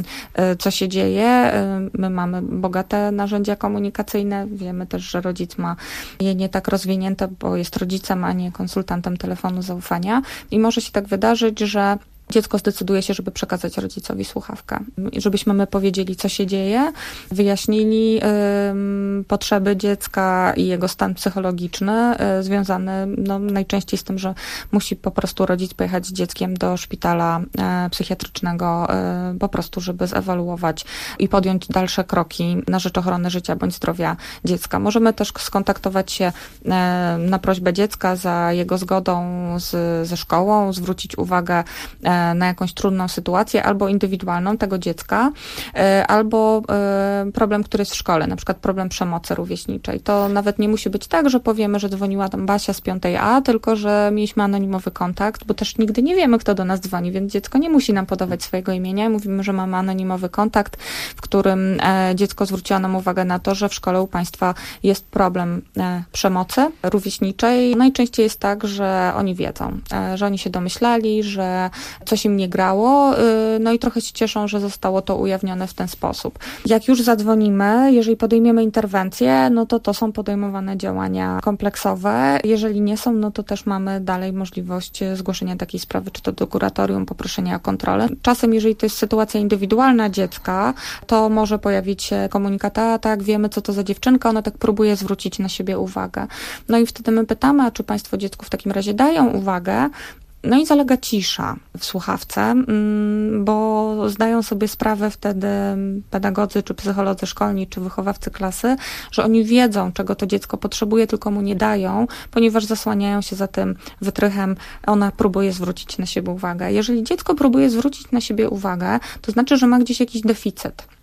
co się dzieje. My mamy bogate narzędzia komunikacyjne. Wiemy też, że rodzic ma je nie tak rozwinięte, bo jest rodzicem, a nie konsultantem telefonu zaufania. I może się tak wydarzyć, że dziecko zdecyduje się, żeby przekazać rodzicowi słuchawkę. Żebyśmy my powiedzieli, co się dzieje, wyjaśnili y, potrzeby dziecka i jego stan psychologiczny y, związany no, najczęściej z tym, że musi po prostu rodzic pojechać z dzieckiem do szpitala y, psychiatrycznego y, po prostu, żeby zewaluować i podjąć dalsze kroki na rzecz ochrony życia bądź zdrowia dziecka. Możemy też skontaktować się y, na prośbę dziecka za jego zgodą z, ze szkołą, zwrócić uwagę y, na jakąś trudną sytuację, albo indywidualną tego dziecka, albo problem, który jest w szkole, na przykład problem przemocy rówieśniczej. To nawet nie musi być tak, że powiemy, że dzwoniła tam Basia z piątej A, tylko że mieliśmy anonimowy kontakt, bo też nigdy nie wiemy, kto do nas dzwoni, więc dziecko nie musi nam podawać swojego imienia. Mówimy, że mamy anonimowy kontakt, w którym dziecko zwróciło nam uwagę na to, że w szkole u państwa jest problem przemocy rówieśniczej. Najczęściej jest tak, że oni wiedzą, że oni się domyślali, że coś im nie grało, no i trochę się cieszą, że zostało to ujawnione w ten sposób. Jak już zadzwonimy, jeżeli podejmiemy interwencję, no to to są podejmowane działania kompleksowe. Jeżeli nie są, no to też mamy dalej możliwość zgłoszenia takiej sprawy, czy to do kuratorium, poproszenia o kontrolę. Czasem, jeżeli to jest sytuacja indywidualna dziecka, to może pojawić się komunikat, a tak, wiemy, co to za dziewczynka, ona tak próbuje zwrócić na siebie uwagę. No i wtedy my pytamy, a czy państwo dziecku w takim razie dają uwagę? No i zalega cisza w słuchawce, bo zdają sobie sprawę wtedy pedagodzy, czy psycholodzy szkolni, czy wychowawcy klasy, że oni wiedzą, czego to dziecko potrzebuje, tylko mu nie dają, ponieważ zasłaniają się za tym wytrychem, ona próbuje zwrócić na siebie uwagę. Jeżeli dziecko próbuje zwrócić na siebie uwagę, to znaczy, że ma gdzieś jakiś deficyt.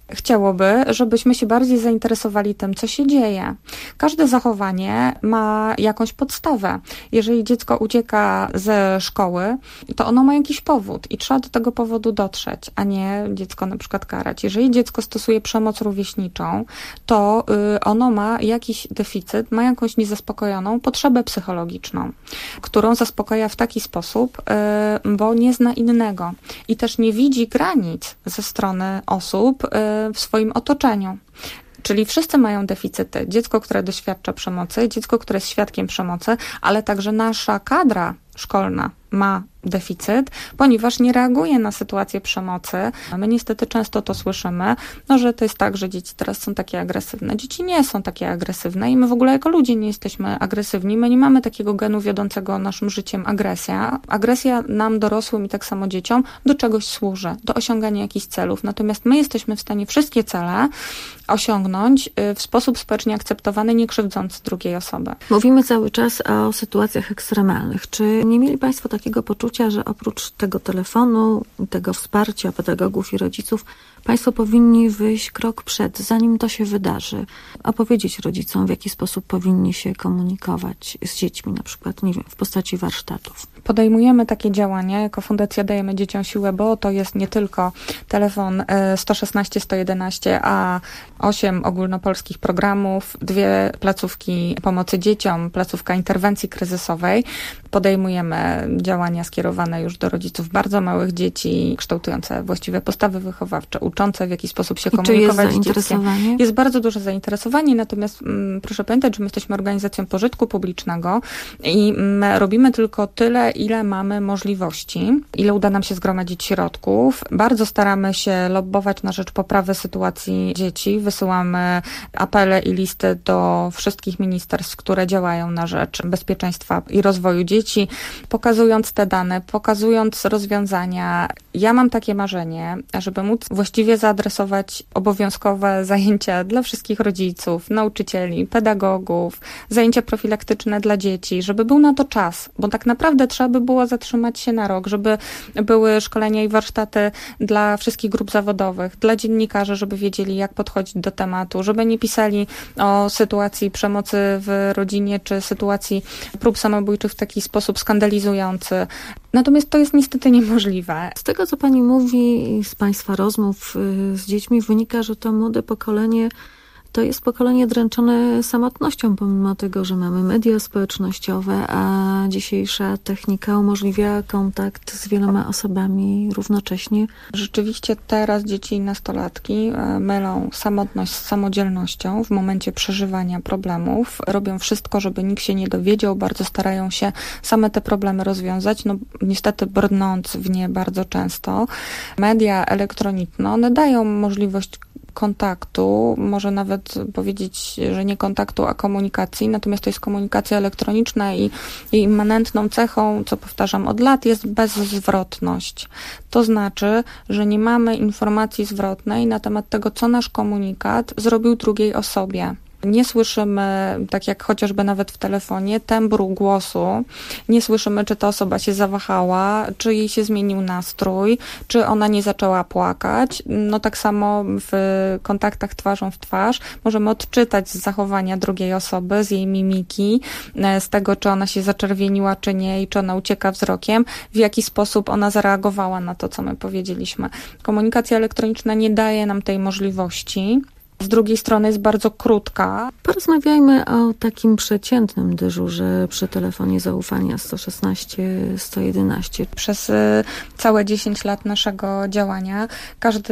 Chciałoby, żebyśmy się bardziej zainteresowali tym, co się dzieje. Każde zachowanie ma jakąś podstawę. Jeżeli dziecko ucieka ze szkoły, to ono ma jakiś powód i trzeba do tego powodu dotrzeć, a nie dziecko na przykład karać. Jeżeli dziecko stosuje przemoc rówieśniczą, to y, ono ma jakiś deficyt, ma jakąś niezaspokojoną potrzebę psychologiczną, którą zaspokaja w taki sposób, y, bo nie zna innego i też nie widzi granic ze strony osób y, w swoim otoczeniu. Czyli wszyscy mają deficyty. Dziecko, które doświadcza przemocy, dziecko, które jest świadkiem przemocy, ale także nasza kadra szkolna ma deficyt, ponieważ nie reaguje na sytuację przemocy. My niestety często to słyszymy, no, że to jest tak, że dzieci teraz są takie agresywne. Dzieci nie są takie agresywne i my w ogóle jako ludzie nie jesteśmy agresywni. My nie mamy takiego genu wiodącego naszym życiem agresja. Agresja nam dorosłym i tak samo dzieciom do czegoś służy, do osiągania jakichś celów. Natomiast my jesteśmy w stanie wszystkie cele osiągnąć w sposób społecznie akceptowany, nie krzywdząc drugiej osoby. Mówimy cały czas o sytuacjach ekstremalnych. Czy nie mieli Państwo takiego poczucia, że oprócz tego telefonu, tego wsparcia pedagogów i rodziców, Państwo powinni wyjść krok przed, zanim to się wydarzy, opowiedzieć rodzicom, w jaki sposób powinni się komunikować z dziećmi, na przykład, nie wiem, w postaci warsztatów? Podejmujemy takie działania, jako Fundacja Dajemy Dzieciom Siłę, bo to jest nie tylko telefon sto szesnaście sto jedenaście, a osiem ogólnopolskich programów, dwie placówki pomocy dzieciom, placówka interwencji kryzysowej. Podejmujemy działania skierowane już do rodziców bardzo małych dzieci, kształtujące właściwe postawy wychowawcze, uczące w jaki sposób się I komunikować jest z dzieckiem. Jest bardzo duże zainteresowanie, natomiast m, proszę pamiętać, że my jesteśmy organizacją pożytku publicznego i my robimy tylko tyle, ile mamy możliwości, ile uda nam się zgromadzić środków. Bardzo staramy się lobbować na rzecz poprawy sytuacji dzieci. Wysyłamy apele i listy do wszystkich ministerstw, które działają na rzecz bezpieczeństwa i rozwoju dzieci, pokazując te dane, pokazując rozwiązania. Ja mam takie marzenie, żeby móc właściwie zaadresować obowiązkowe zajęcia dla wszystkich rodziców, nauczycieli, pedagogów, zajęcia profilaktyczne dla dzieci, żeby był na to czas, bo tak naprawdę trzeba by było zatrzymać się na rok, żeby były szkolenia i warsztaty dla wszystkich grup zawodowych, dla dziennikarzy, żeby wiedzieli, jak podchodzić do tematu, żeby nie pisali o sytuacji przemocy w rodzinie, czy sytuacji prób samobójczych w taki sposób skandalizujący. Natomiast to jest niestety niemożliwe. Z tego, co Pani mówi, z Państwa rozmów z dziećmi wynika, że to młode pokolenie to jest pokolenie dręczone samotnością, pomimo tego, że mamy media społecznościowe, a dzisiejsza technika umożliwia kontakt z wieloma osobami równocześnie. Rzeczywiście teraz dzieci i nastolatki mylą samotność z samodzielnością w momencie przeżywania problemów. Robią wszystko, żeby nikt się nie dowiedział, bardzo starają się same te problemy rozwiązać, no niestety brnąc w nie bardzo często. Media elektroniczne, one dają możliwość kontaktu, może nawet powiedzieć, że nie kontaktu, a komunikacji, natomiast to jest komunikacja elektroniczna i jej immanentną cechą, co powtarzam od lat, jest bezzwrotność. To znaczy, że nie mamy informacji zwrotnej na temat tego, co nasz komunikat zrobił drugiej osobie. Nie słyszymy, tak jak chociażby nawet w telefonie, tembru głosu. Nie słyszymy, czy ta osoba się zawahała, czy jej się zmienił nastrój, czy ona nie zaczęła płakać. No tak samo w kontaktach twarzą w twarz możemy odczytać z zachowania drugiej osoby, z jej mimiki, z tego, czy ona się zaczerwieniła, czy nie i czy ona ucieka wzrokiem, w jaki sposób ona zareagowała na to, co my powiedzieliśmy. Komunikacja elektroniczna nie daje nam tej możliwości. Z drugiej strony jest bardzo krótka. Porozmawiajmy o takim przeciętnym dyżurze przy telefonie zaufania sto szesnaście sto jedenaście. Przez całe dziesięć lat naszego działania każdy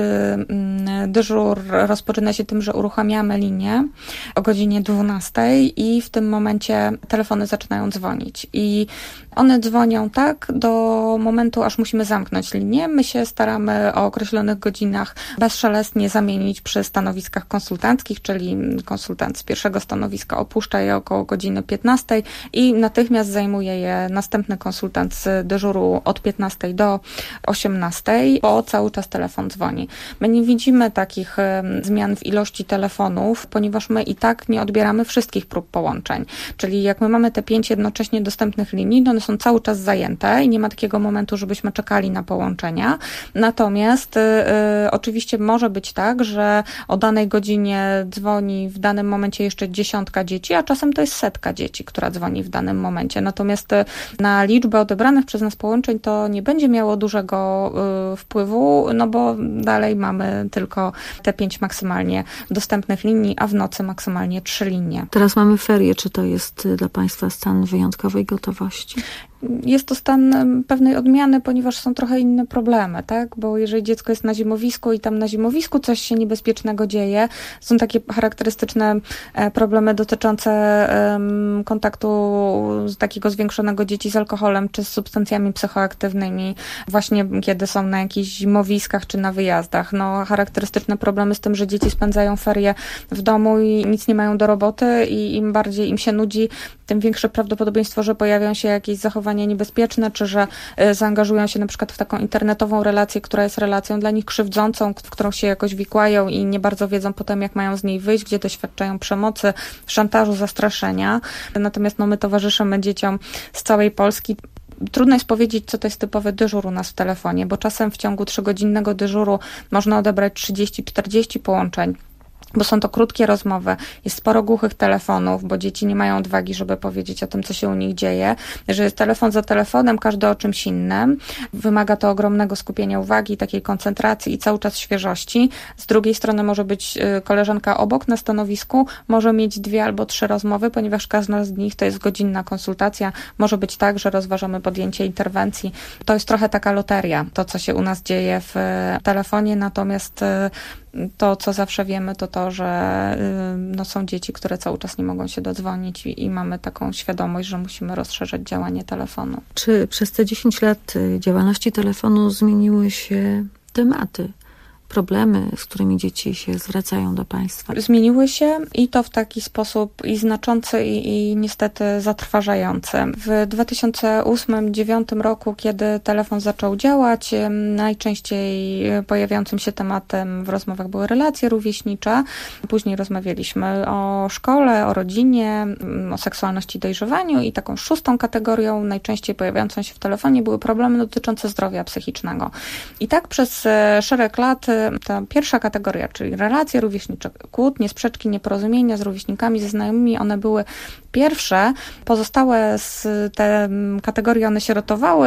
dyżur rozpoczyna się tym, że uruchamiamy linię o godzinie dwunastej i w tym momencie telefony zaczynają dzwonić. I one dzwonią tak do momentu, aż musimy zamknąć linię. My się staramy o określonych godzinach bezszelestnie zamienić przy stanowiskach konsultanckich, czyli konsultant z pierwszego stanowiska opuszcza je około godziny piętnastej i natychmiast zajmuje je następny konsultant z dyżuru od piętnastej do osiemnastej, bo cały czas telefon dzwoni. My nie widzimy takich zmian w ilości telefonów, ponieważ my i tak nie odbieramy wszystkich prób połączeń. Czyli jak my mamy te pięć jednocześnie dostępnych linii, to one są cały czas zajęte i nie ma takiego momentu, żebyśmy czekali na połączenia. Natomiast y, y, oczywiście może być tak, że o danej godzinie dzwoni w danym momencie jeszcze dziesiątka dzieci, a czasem to jest setka dzieci, która dzwoni w danym momencie. Natomiast y, na liczbę odebranych przez nas połączeń to nie będzie miało dużego y, wpływu, no bo dalej mamy tylko te pięć maksymalnie dostępnych linii, a w nocy maksymalnie trzy linie. Teraz mamy ferie. Czy to jest dla Państwa stan wyjątkowej gotowości? Jest to stan pewnej odmiany, ponieważ są trochę inne problemy, tak? Bo jeżeli dziecko jest na zimowisku i tam na zimowisku coś się niebezpiecznego dzieje, są takie charakterystyczne problemy dotyczące um, kontaktu z takiego zwiększonego dzieci z alkoholem czy z substancjami psychoaktywnymi, właśnie kiedy są na jakichś zimowiskach czy na wyjazdach. No, charakterystyczne problemy z tym, że dzieci spędzają ferie w domu i nic nie mają do roboty i im bardziej im się nudzi, tym większe prawdopodobieństwo, że pojawią się jakieś zachowania niebezpieczne, czy że zaangażują się na przykład w taką internetową relację, która jest relacją dla nich krzywdzącą, w którą się jakoś wikłają i nie bardzo wiedzą potem, jak mają z niej wyjść, gdzie doświadczają przemocy, szantażu, zastraszenia. Natomiast no, my towarzyszymy dzieciom z całej Polski. Trudno jest powiedzieć, co to jest typowy dyżur u nas w telefonie, bo czasem w ciągu trzygodzinnego dyżuru można odebrać trzydzieści czterdzieści połączeń, bo są to krótkie rozmowy, jest sporo głuchych telefonów, bo dzieci nie mają odwagi, żeby powiedzieć o tym, co się u nich dzieje, że jest telefon za telefonem, każdy o czymś innym. Wymaga to ogromnego skupienia uwagi, takiej koncentracji i cały czas świeżości. Z drugiej strony może być koleżanka obok na stanowisku, może mieć dwie albo trzy rozmowy, ponieważ każda z nich to jest godzinna konsultacja. Może być tak, że rozważamy podjęcie interwencji. To jest trochę taka loteria, to co się u nas dzieje w telefonie, natomiast to, co zawsze wiemy, to to, że no, są dzieci, które cały czas nie mogą się dodzwonić i, i mamy taką świadomość, że musimy rozszerzyć działanie telefonu. Czy przez te dziesięć lat działalności telefonu zmieniły się tematy, problemy, z którymi dzieci się zwracają do Państwa? Zmieniły się i to w taki sposób i znaczący, i, i niestety zatrważający. W dwa tysiące ósmym do dwa tysiące dziewiątym roku, kiedy telefon zaczął działać, najczęściej pojawiającym się tematem w rozmowach były relacje rówieśnicze. Później rozmawialiśmy o szkole, o rodzinie, o seksualności i dojrzewaniu i taką szóstą kategorią, najczęściej pojawiającą się w telefonie, były problemy dotyczące zdrowia psychicznego. I tak przez szereg lat ta pierwsza kategoria, czyli relacje rówieśnicze, kłótnie, sprzeczki, nieporozumienia z rówieśnikami, ze znajomymi, one były pierwsze. Pozostałe z te kategorie, one się rotowały.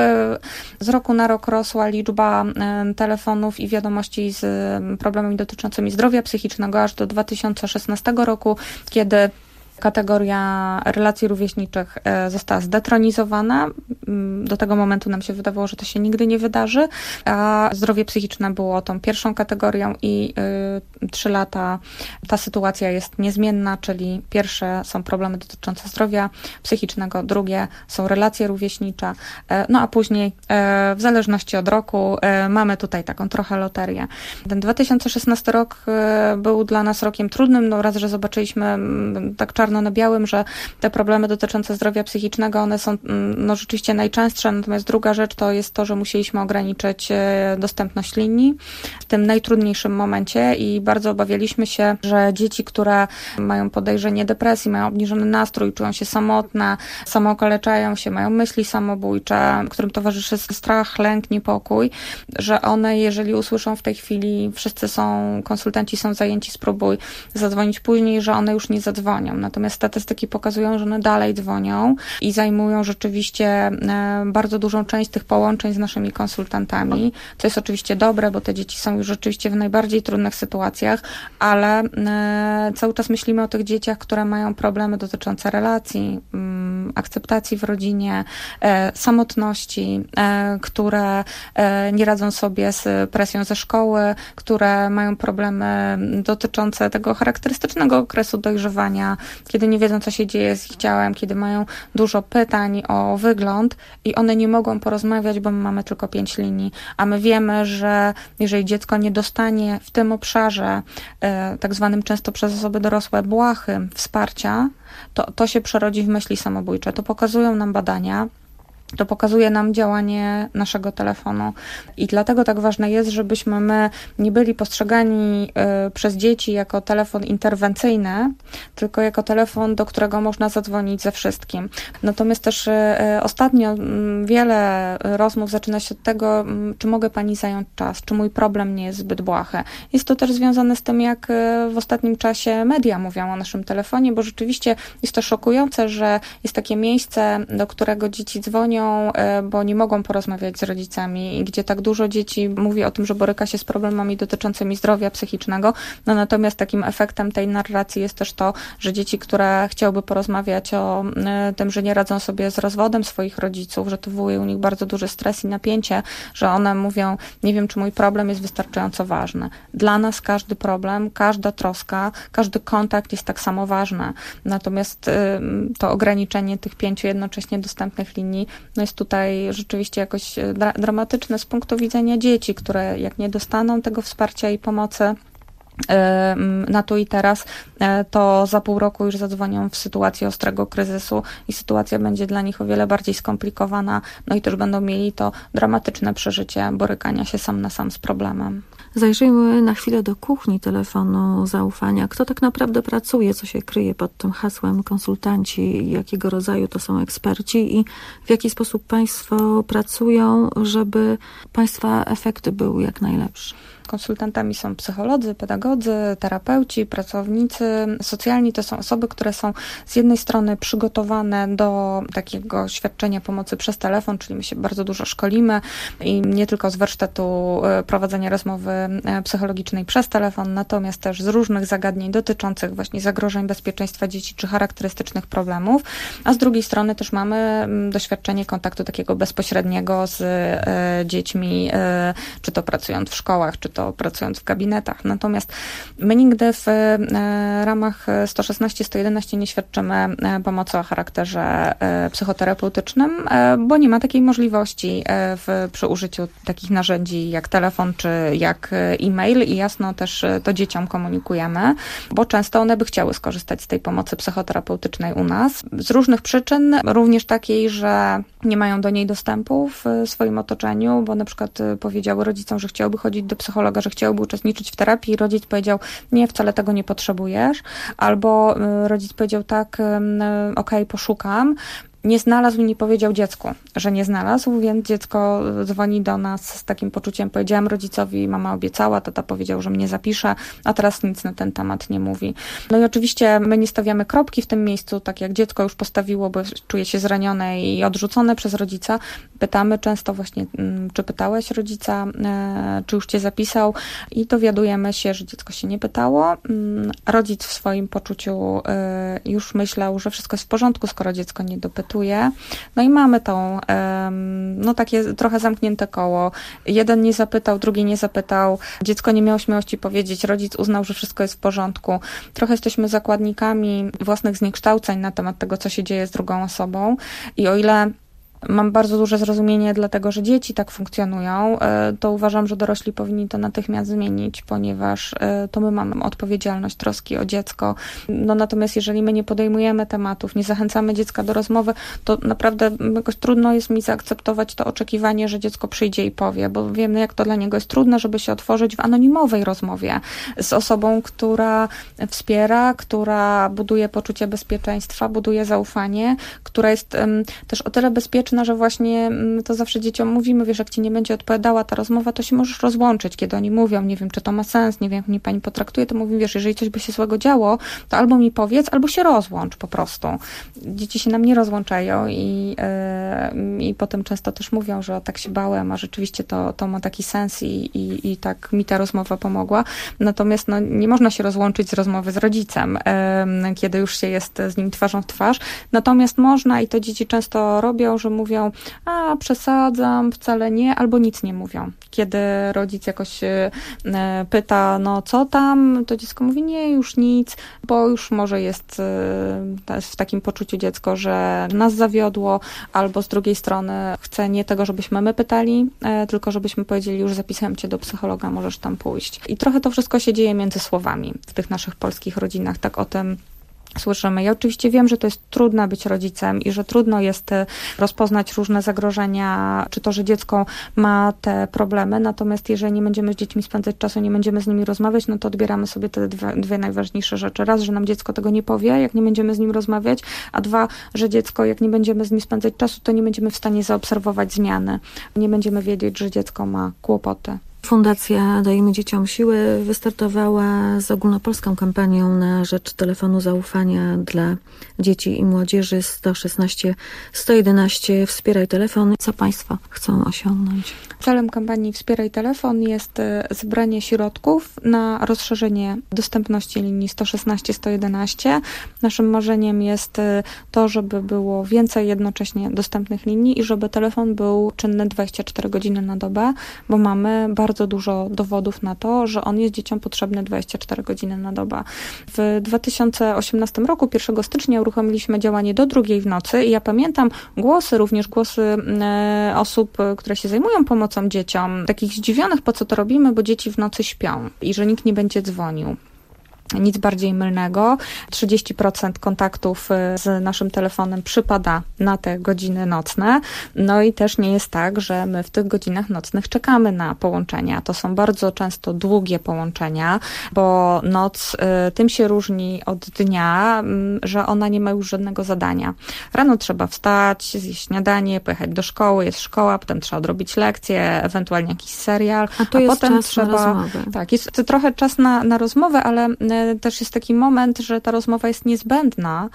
Z roku na rok rosła liczba telefonów i wiadomości z problemami dotyczącymi zdrowia psychicznego, aż do dwa tysiące szesnastego roku, kiedy kategoria relacji rówieśniczych została zdetronizowana. Do tego momentu nam się wydawało, że to się nigdy nie wydarzy, a zdrowie psychiczne było tą pierwszą kategorią i y, trzy lata ta sytuacja jest niezmienna, czyli pierwsze są problemy dotyczące zdrowia psychicznego, drugie są relacje rówieśnicze, no a później w zależności od roku mamy tutaj taką trochę loterię. Ten dwa tysiące szesnasty rok był dla nas rokiem trudnym, no raz, że zobaczyliśmy tak czarno na białym, że te problemy dotyczące zdrowia psychicznego, one są no, rzeczywiście najczęstsze, natomiast druga rzecz to jest to, że musieliśmy ograniczyć dostępność linii w tym najtrudniejszym momencie i bardzo obawialiśmy się, że dzieci, które mają podejrzenie depresji, mają obniżony nastrój, czują się samotne, samookaleczają się, mają myśli samobójcze, którym towarzyszy strach, lęk, niepokój, że one, jeżeli usłyszą w tej chwili, wszyscy są, konsultanci są zajęci, spróbuj zadzwonić później, że one już nie zadzwonią. Natomiast statystyki pokazują, że one dalej dzwonią i zajmują rzeczywiście bardzo dużą część tych połączeń z naszymi konsultantami, co jest oczywiście dobre, bo te dzieci są już rzeczywiście w najbardziej trudnych sytuacjach, ale cały czas myślimy o tych dzieciach, które mają problemy dotyczące relacji, akceptacji w rodzinie, samotności, które nie radzą sobie z presją ze szkoły, które mają problemy dotyczące tego charakterystycznego okresu dojrzewania, kiedy nie wiedzą, co się dzieje z ich ciałem, kiedy mają dużo pytań o wygląd i one nie mogą porozmawiać, bo my mamy tylko pięć linii, a my wiemy, że jeżeli dziecko nie dostanie w tym obszarze, tak zwanym często przez osoby dorosłe błahym wsparcia, to, to się przerodzi w myśli samobójcze. To pokazują nam badania. To pokazuje nam działanie naszego telefonu i dlatego tak ważne jest, żebyśmy my nie byli postrzegani y, przez dzieci jako telefon interwencyjny, tylko jako telefon, do którego można zadzwonić ze wszystkim. Natomiast też y, ostatnio y, wiele rozmów zaczyna się od tego, y, czy mogę pani zająć czas, czy mój problem nie jest zbyt błahy. Jest to też związane z tym, jak y, w ostatnim czasie media mówią o naszym telefonie, bo rzeczywiście jest to szokujące, że jest takie miejsce, do którego dzieci dzwonią, bo nie mogą porozmawiać z rodzicami i gdzie tak dużo dzieci mówi o tym, że boryka się z problemami dotyczącymi zdrowia psychicznego. No natomiast takim efektem tej narracji jest też to, że dzieci, które chciałyby porozmawiać o tym, że nie radzą sobie z rozwodem swoich rodziców, że to wywołuje u nich bardzo duży stres i napięcie, że one mówią, nie wiem, czy mój problem jest wystarczająco ważny. Dla nas każdy problem, każda troska, każdy kontakt jest tak samo ważny. Natomiast to ograniczenie tych pięciu jednocześnie dostępnych linii no jest tutaj rzeczywiście jakoś dra- dramatyczne z punktu widzenia dzieci, które jak nie dostaną tego wsparcia i pomocy na tu i teraz, to za pół roku już zadzwonią w sytuacji ostrego kryzysu i sytuacja będzie dla nich o wiele bardziej skomplikowana, no i też będą mieli to dramatyczne przeżycie borykania się sam na sam z problemem. Zajrzyjmy na chwilę do kuchni telefonu zaufania. Kto tak naprawdę pracuje, co się kryje pod tym hasłem konsultanci, jakiego rodzaju to są eksperci i w jaki sposób państwo pracują, żeby państwa efekty były jak najlepsze? Konsultantami są psycholodzy, pedagodzy, terapeuci, pracownicy socjalni. To są osoby, które są z jednej strony przygotowane do takiego świadczenia pomocy przez telefon, czyli my się bardzo dużo szkolimy i nie tylko z warsztatu prowadzenia rozmowy psychologicznej przez telefon, natomiast też z różnych zagadnień dotyczących właśnie zagrożeń bezpieczeństwa dzieci czy charakterystycznych problemów, a z drugiej strony też mamy doświadczenie kontaktu takiego bezpośredniego z dziećmi, czy to pracując w szkołach, czy to pracując w gabinetach. Natomiast my nigdy w ramach sto szesnaście sto jedenaście nie świadczymy pomocy o charakterze psychoterapeutycznym, bo nie ma takiej możliwości w, przy użyciu takich narzędzi jak telefon czy jak e-mail i jasno też to dzieciom komunikujemy, bo często one by chciały skorzystać z tej pomocy psychoterapeutycznej u nas z różnych przyczyn, również takiej, że nie mają do niej dostępu w swoim otoczeniu, bo na przykład powiedziały rodzicom, że chciałyby chodzić do psychologa, że chciałby uczestniczyć w terapii i rodzic powiedział, nie, wcale tego nie potrzebujesz, albo rodzic powiedział tak, okej, okay, poszukam, nie znalazł i nie powiedział dziecku, że nie znalazł, więc dziecko dzwoni do nas z takim poczuciem, powiedziałam rodzicowi, mama obiecała, tata powiedział, że mnie zapisze, a teraz nic na ten temat nie mówi. No i oczywiście my nie stawiamy kropki w tym miejscu, tak jak dziecko już postawiło, bo czuje się zranione i odrzucone przez rodzica. Pytamy często właśnie, czy pytałeś rodzica, czy już cię zapisał i dowiadujemy się, że dziecko się nie pytało. Rodzic w swoim poczuciu już myślał, że wszystko jest w porządku, skoro dziecko nie dopytuje. No i mamy tą, no takie trochę zamknięte koło. Jeden nie zapytał, drugi nie zapytał. Dziecko nie miało śmiałości powiedzieć. Rodzic uznał, że wszystko jest w porządku. Trochę jesteśmy zakładnikami własnych zniekształceń na temat tego, co się dzieje z drugą osobą. I o ile mam bardzo duże zrozumienie, dlatego że dzieci tak funkcjonują, to uważam, że dorośli powinni to natychmiast zmienić, ponieważ to my mamy odpowiedzialność troski o dziecko. No natomiast jeżeli my nie podejmujemy tematów, nie zachęcamy dziecka do rozmowy, to naprawdę jakoś trudno jest mi zaakceptować to oczekiwanie, że dziecko przyjdzie i powie, bo wiemy, jak to dla niego jest trudne, żeby się otworzyć w anonimowej rozmowie z osobą, która wspiera, która buduje poczucie bezpieczeństwa, buduje zaufanie, która jest um, też o tyle bezpieczna, bezpieczna, że właśnie to zawsze dzieciom mówimy, wiesz, jak ci nie będzie odpowiadała ta rozmowa, to się możesz rozłączyć, kiedy oni mówią, nie wiem, czy to ma sens, nie wiem, jak mnie pani potraktuje, to mówimy, wiesz, jeżeli coś by się złego działo, to albo mi powiedz, albo się rozłącz po prostu. Dzieci się nam nie rozłączają i, yy, i potem często też mówią, że tak się bałem, a rzeczywiście to, to ma taki sens i, i, i tak mi ta rozmowa pomogła. Natomiast no, nie można się rozłączyć z rozmowy z rodzicem, yy, kiedy już się jest z nim twarzą w twarz. Natomiast można, i to dzieci często robią, że mówią, a przesadzam, wcale nie, albo nic nie mówią. Kiedy rodzic jakoś yy, pyta, no co tam, to dziecko mówi, nie, już nic, bo już może jest yy, w takim poczuciu dziecko, że nas zawiodło, albo z drugiej strony chce nie tego, żebyśmy my pytali, yy, tylko żebyśmy powiedzieli, już zapisałem cię do psychologa, możesz tam pójść. I trochę to wszystko się dzieje między słowami w tych naszych polskich rodzinach, tak o tym słyszymy. Ja oczywiście wiem, że to jest trudno być rodzicem i że trudno jest rozpoznać różne zagrożenia, czy to, że dziecko ma te problemy, natomiast jeżeli nie będziemy z dziećmi spędzać czasu, nie będziemy z nimi rozmawiać, no to odbieramy sobie te dwie, dwie najważniejsze rzeczy. Raz, że nam dziecko tego nie powie, jak nie będziemy z nim rozmawiać, a dwa, że dziecko, jak nie będziemy z nim spędzać czasu, to nie będziemy w stanie zaobserwować zmiany. Nie będziemy wiedzieć, że dziecko ma kłopoty. Fundacja Dajemy Dzieciom Siłę wystartowała z ogólnopolską kampanią na rzecz telefonu zaufania dla dzieci i młodzieży sto szesnaście sto jedenaście. Wspieraj telefon. Co Państwo chcą osiągnąć? Celem kampanii Wspieraj telefon jest zebranie środków na rozszerzenie dostępności linii sto szesnaście sto jedenaście. Naszym marzeniem jest to, żeby było więcej jednocześnie dostępnych linii i żeby telefon był czynny dwadzieścia cztery godziny na dobę, bo mamy bardzo bardzo dużo dowodów na to, że on jest dzieciom potrzebny dwadzieścia cztery godziny na dobę. W dwa tysiące osiemnastym roku, pierwszego stycznia, uruchomiliśmy działanie do drugiej w nocy i ja pamiętam głosy, również głosy e, osób, które się zajmują pomocą dzieciom, takich zdziwionych, po co to robimy, bo dzieci w nocy śpią i że nikt nie będzie dzwonił. Nic bardziej mylnego. trzydzieści procent kontaktów z naszym telefonem przypada na te godziny nocne. No i też nie jest tak, że my w tych godzinach nocnych czekamy na połączenia. To są bardzo często długie połączenia, bo noc y, tym się różni od dnia, y, że ona nie ma już żadnego zadania. Rano trzeba wstać, zjeść śniadanie, pojechać do szkoły, jest szkoła, potem trzeba odrobić lekcje, ewentualnie jakiś serial. A to a jest potem czas trzeba, na rozmowę. Tak, jest to trochę czas na, na rozmowę, ale też jest taki moment, że ta rozmowa jest niezbędna,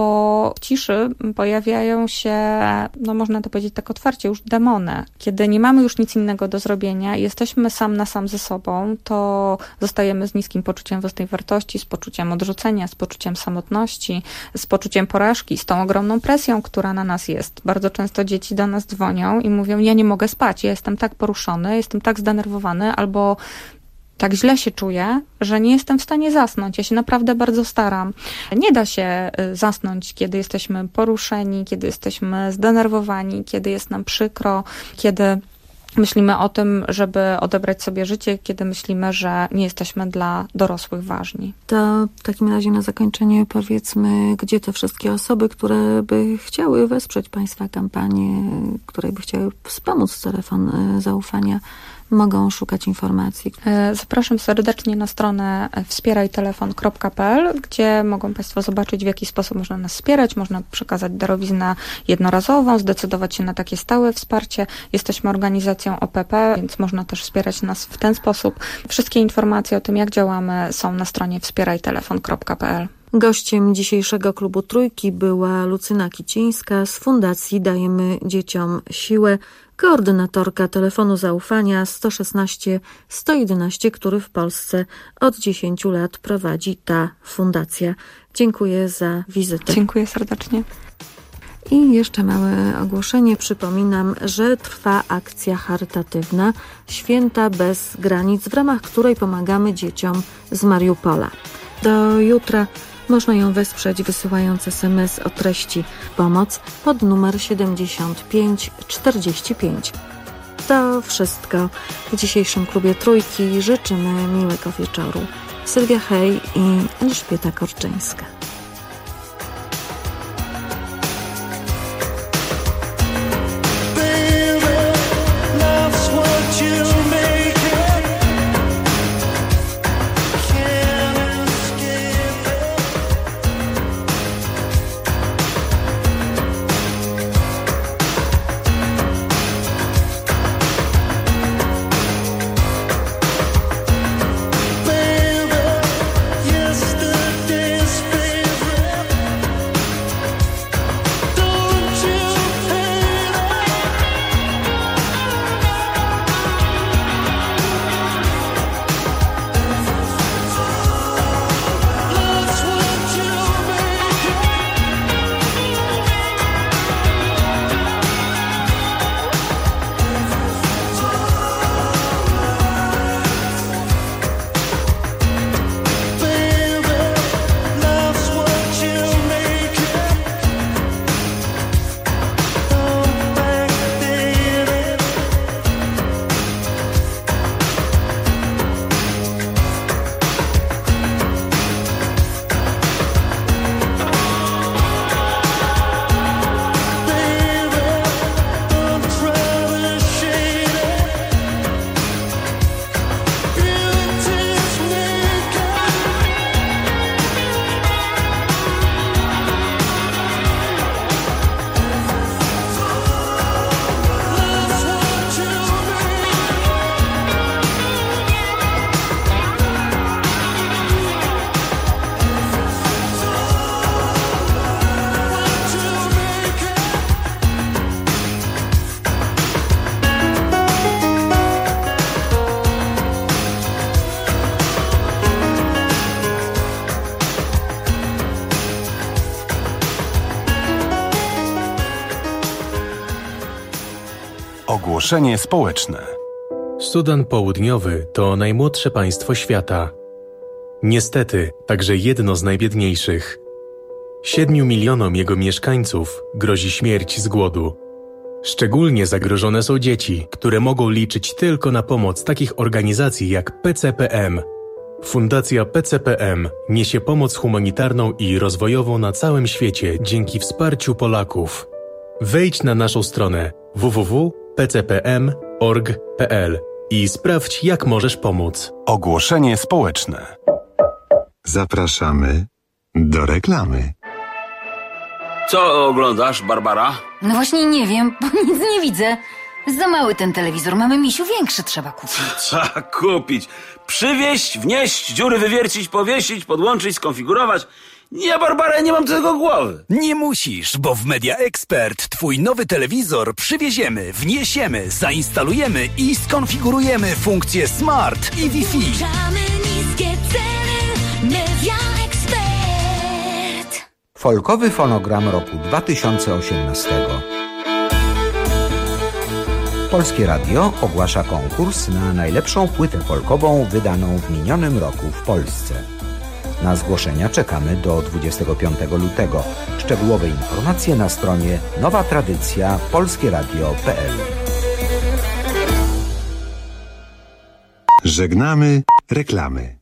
bo w ciszy pojawiają się, no można to powiedzieć tak otwarcie, już demony. Kiedy nie mamy już nic innego do zrobienia i jesteśmy sam na sam ze sobą, to zostajemy z niskim poczuciem własnej wartości, z poczuciem odrzucenia, z poczuciem samotności, z poczuciem porażki, z tą ogromną presją, która na nas jest. Bardzo często dzieci do nas dzwonią i mówią, ja nie mogę spać, ja jestem tak poruszony, jestem tak zdenerwowany, albo tak źle się czuję, że nie jestem w stanie zasnąć. Ja się naprawdę bardzo staram. Nie da się zasnąć, kiedy jesteśmy poruszeni, kiedy jesteśmy zdenerwowani, kiedy jest nam przykro, kiedy myślimy o tym, żeby odebrać sobie życie, kiedy myślimy, że nie jesteśmy dla dorosłych ważni. To w takim razie na zakończenie powiedzmy, gdzie te wszystkie osoby, które by chciały wesprzeć Państwa kampanię, które by chciały wspomóc telefon zaufania, mogą szukać informacji. Zapraszam serdecznie na stronę wspieraj telefon kropka p l, gdzie mogą Państwo zobaczyć, w jaki sposób można nas wspierać. Można przekazać darowiznę jednorazową, zdecydować się na takie stałe wsparcie. Jesteśmy organizacją O P P, więc można też wspierać nas w ten sposób. Wszystkie informacje o tym, jak działamy, są na stronie wspieraj telefon kropka p l. Gościem dzisiejszego klubu Trójki była Lucyna Kicińska z Fundacji Dajemy Dzieciom Siłę, koordynatorka telefonu zaufania sto szesnaście sto jedenaście, który w Polsce od dziesięciu lat prowadzi ta fundacja. Dziękuję za wizytę. Dziękuję serdecznie. I jeszcze małe ogłoszenie. Przypominam, że trwa akcja charytatywna Święta bez granic, w ramach której pomagamy dzieciom z Mariupola. Do jutra można ją wesprzeć, wysyłając es em es o treści pomoc pod numer siedemdziesiąt pięć czterdzieści pięć. To wszystko w dzisiejszym klubie Trójki. Życzymy miłego wieczoru. Sylwia Hej i Elżbieta Korczyńska. Ogłoszenie społeczne. Sudan Południowy to najmłodsze państwo świata. Niestety, także jedno z najbiedniejszych. Siedmiu milionom jego mieszkańców grozi śmierć z głodu. Szczególnie zagrożone są dzieci, które mogą liczyć tylko na pomoc takich organizacji jak P C P M. Fundacja P C P M niesie pomoc humanitarną i rozwojową na całym świecie dzięki wsparciu Polaków. Wejdź na naszą stronę w w w kropka p c p m kropka org kropka p l i sprawdź, jak możesz pomóc. Ogłoszenie społeczne. Zapraszamy do reklamy. Co oglądasz, Barbara? No właśnie nie wiem, bo nic nie widzę. Za mały ten telewizor, mamy, misiu, większy trzeba kupić. Trzeba kupić. Przywieźć, wnieść, dziury wywiercić, powiesić, podłączyć, skonfigurować. Ja, Barbara, nie mam tego głowy. Nie musisz, bo w Media Expert twój nowy telewizor przywieziemy, wniesiemy, zainstalujemy i skonfigurujemy funkcje Smart i Wi-Fi. Niskie ceny. Media Expert. Folkowy fonogram roku dwa tysiące osiemnastego. Polskie Radio ogłasza konkurs na najlepszą płytę folkową wydaną w minionym roku w Polsce. Na zgłoszenia czekamy do dwudziestego piątego lutego. Szczegółowe informacje na stronie nowa tradycja polskie radio kropka p l. Żegnamy reklamy.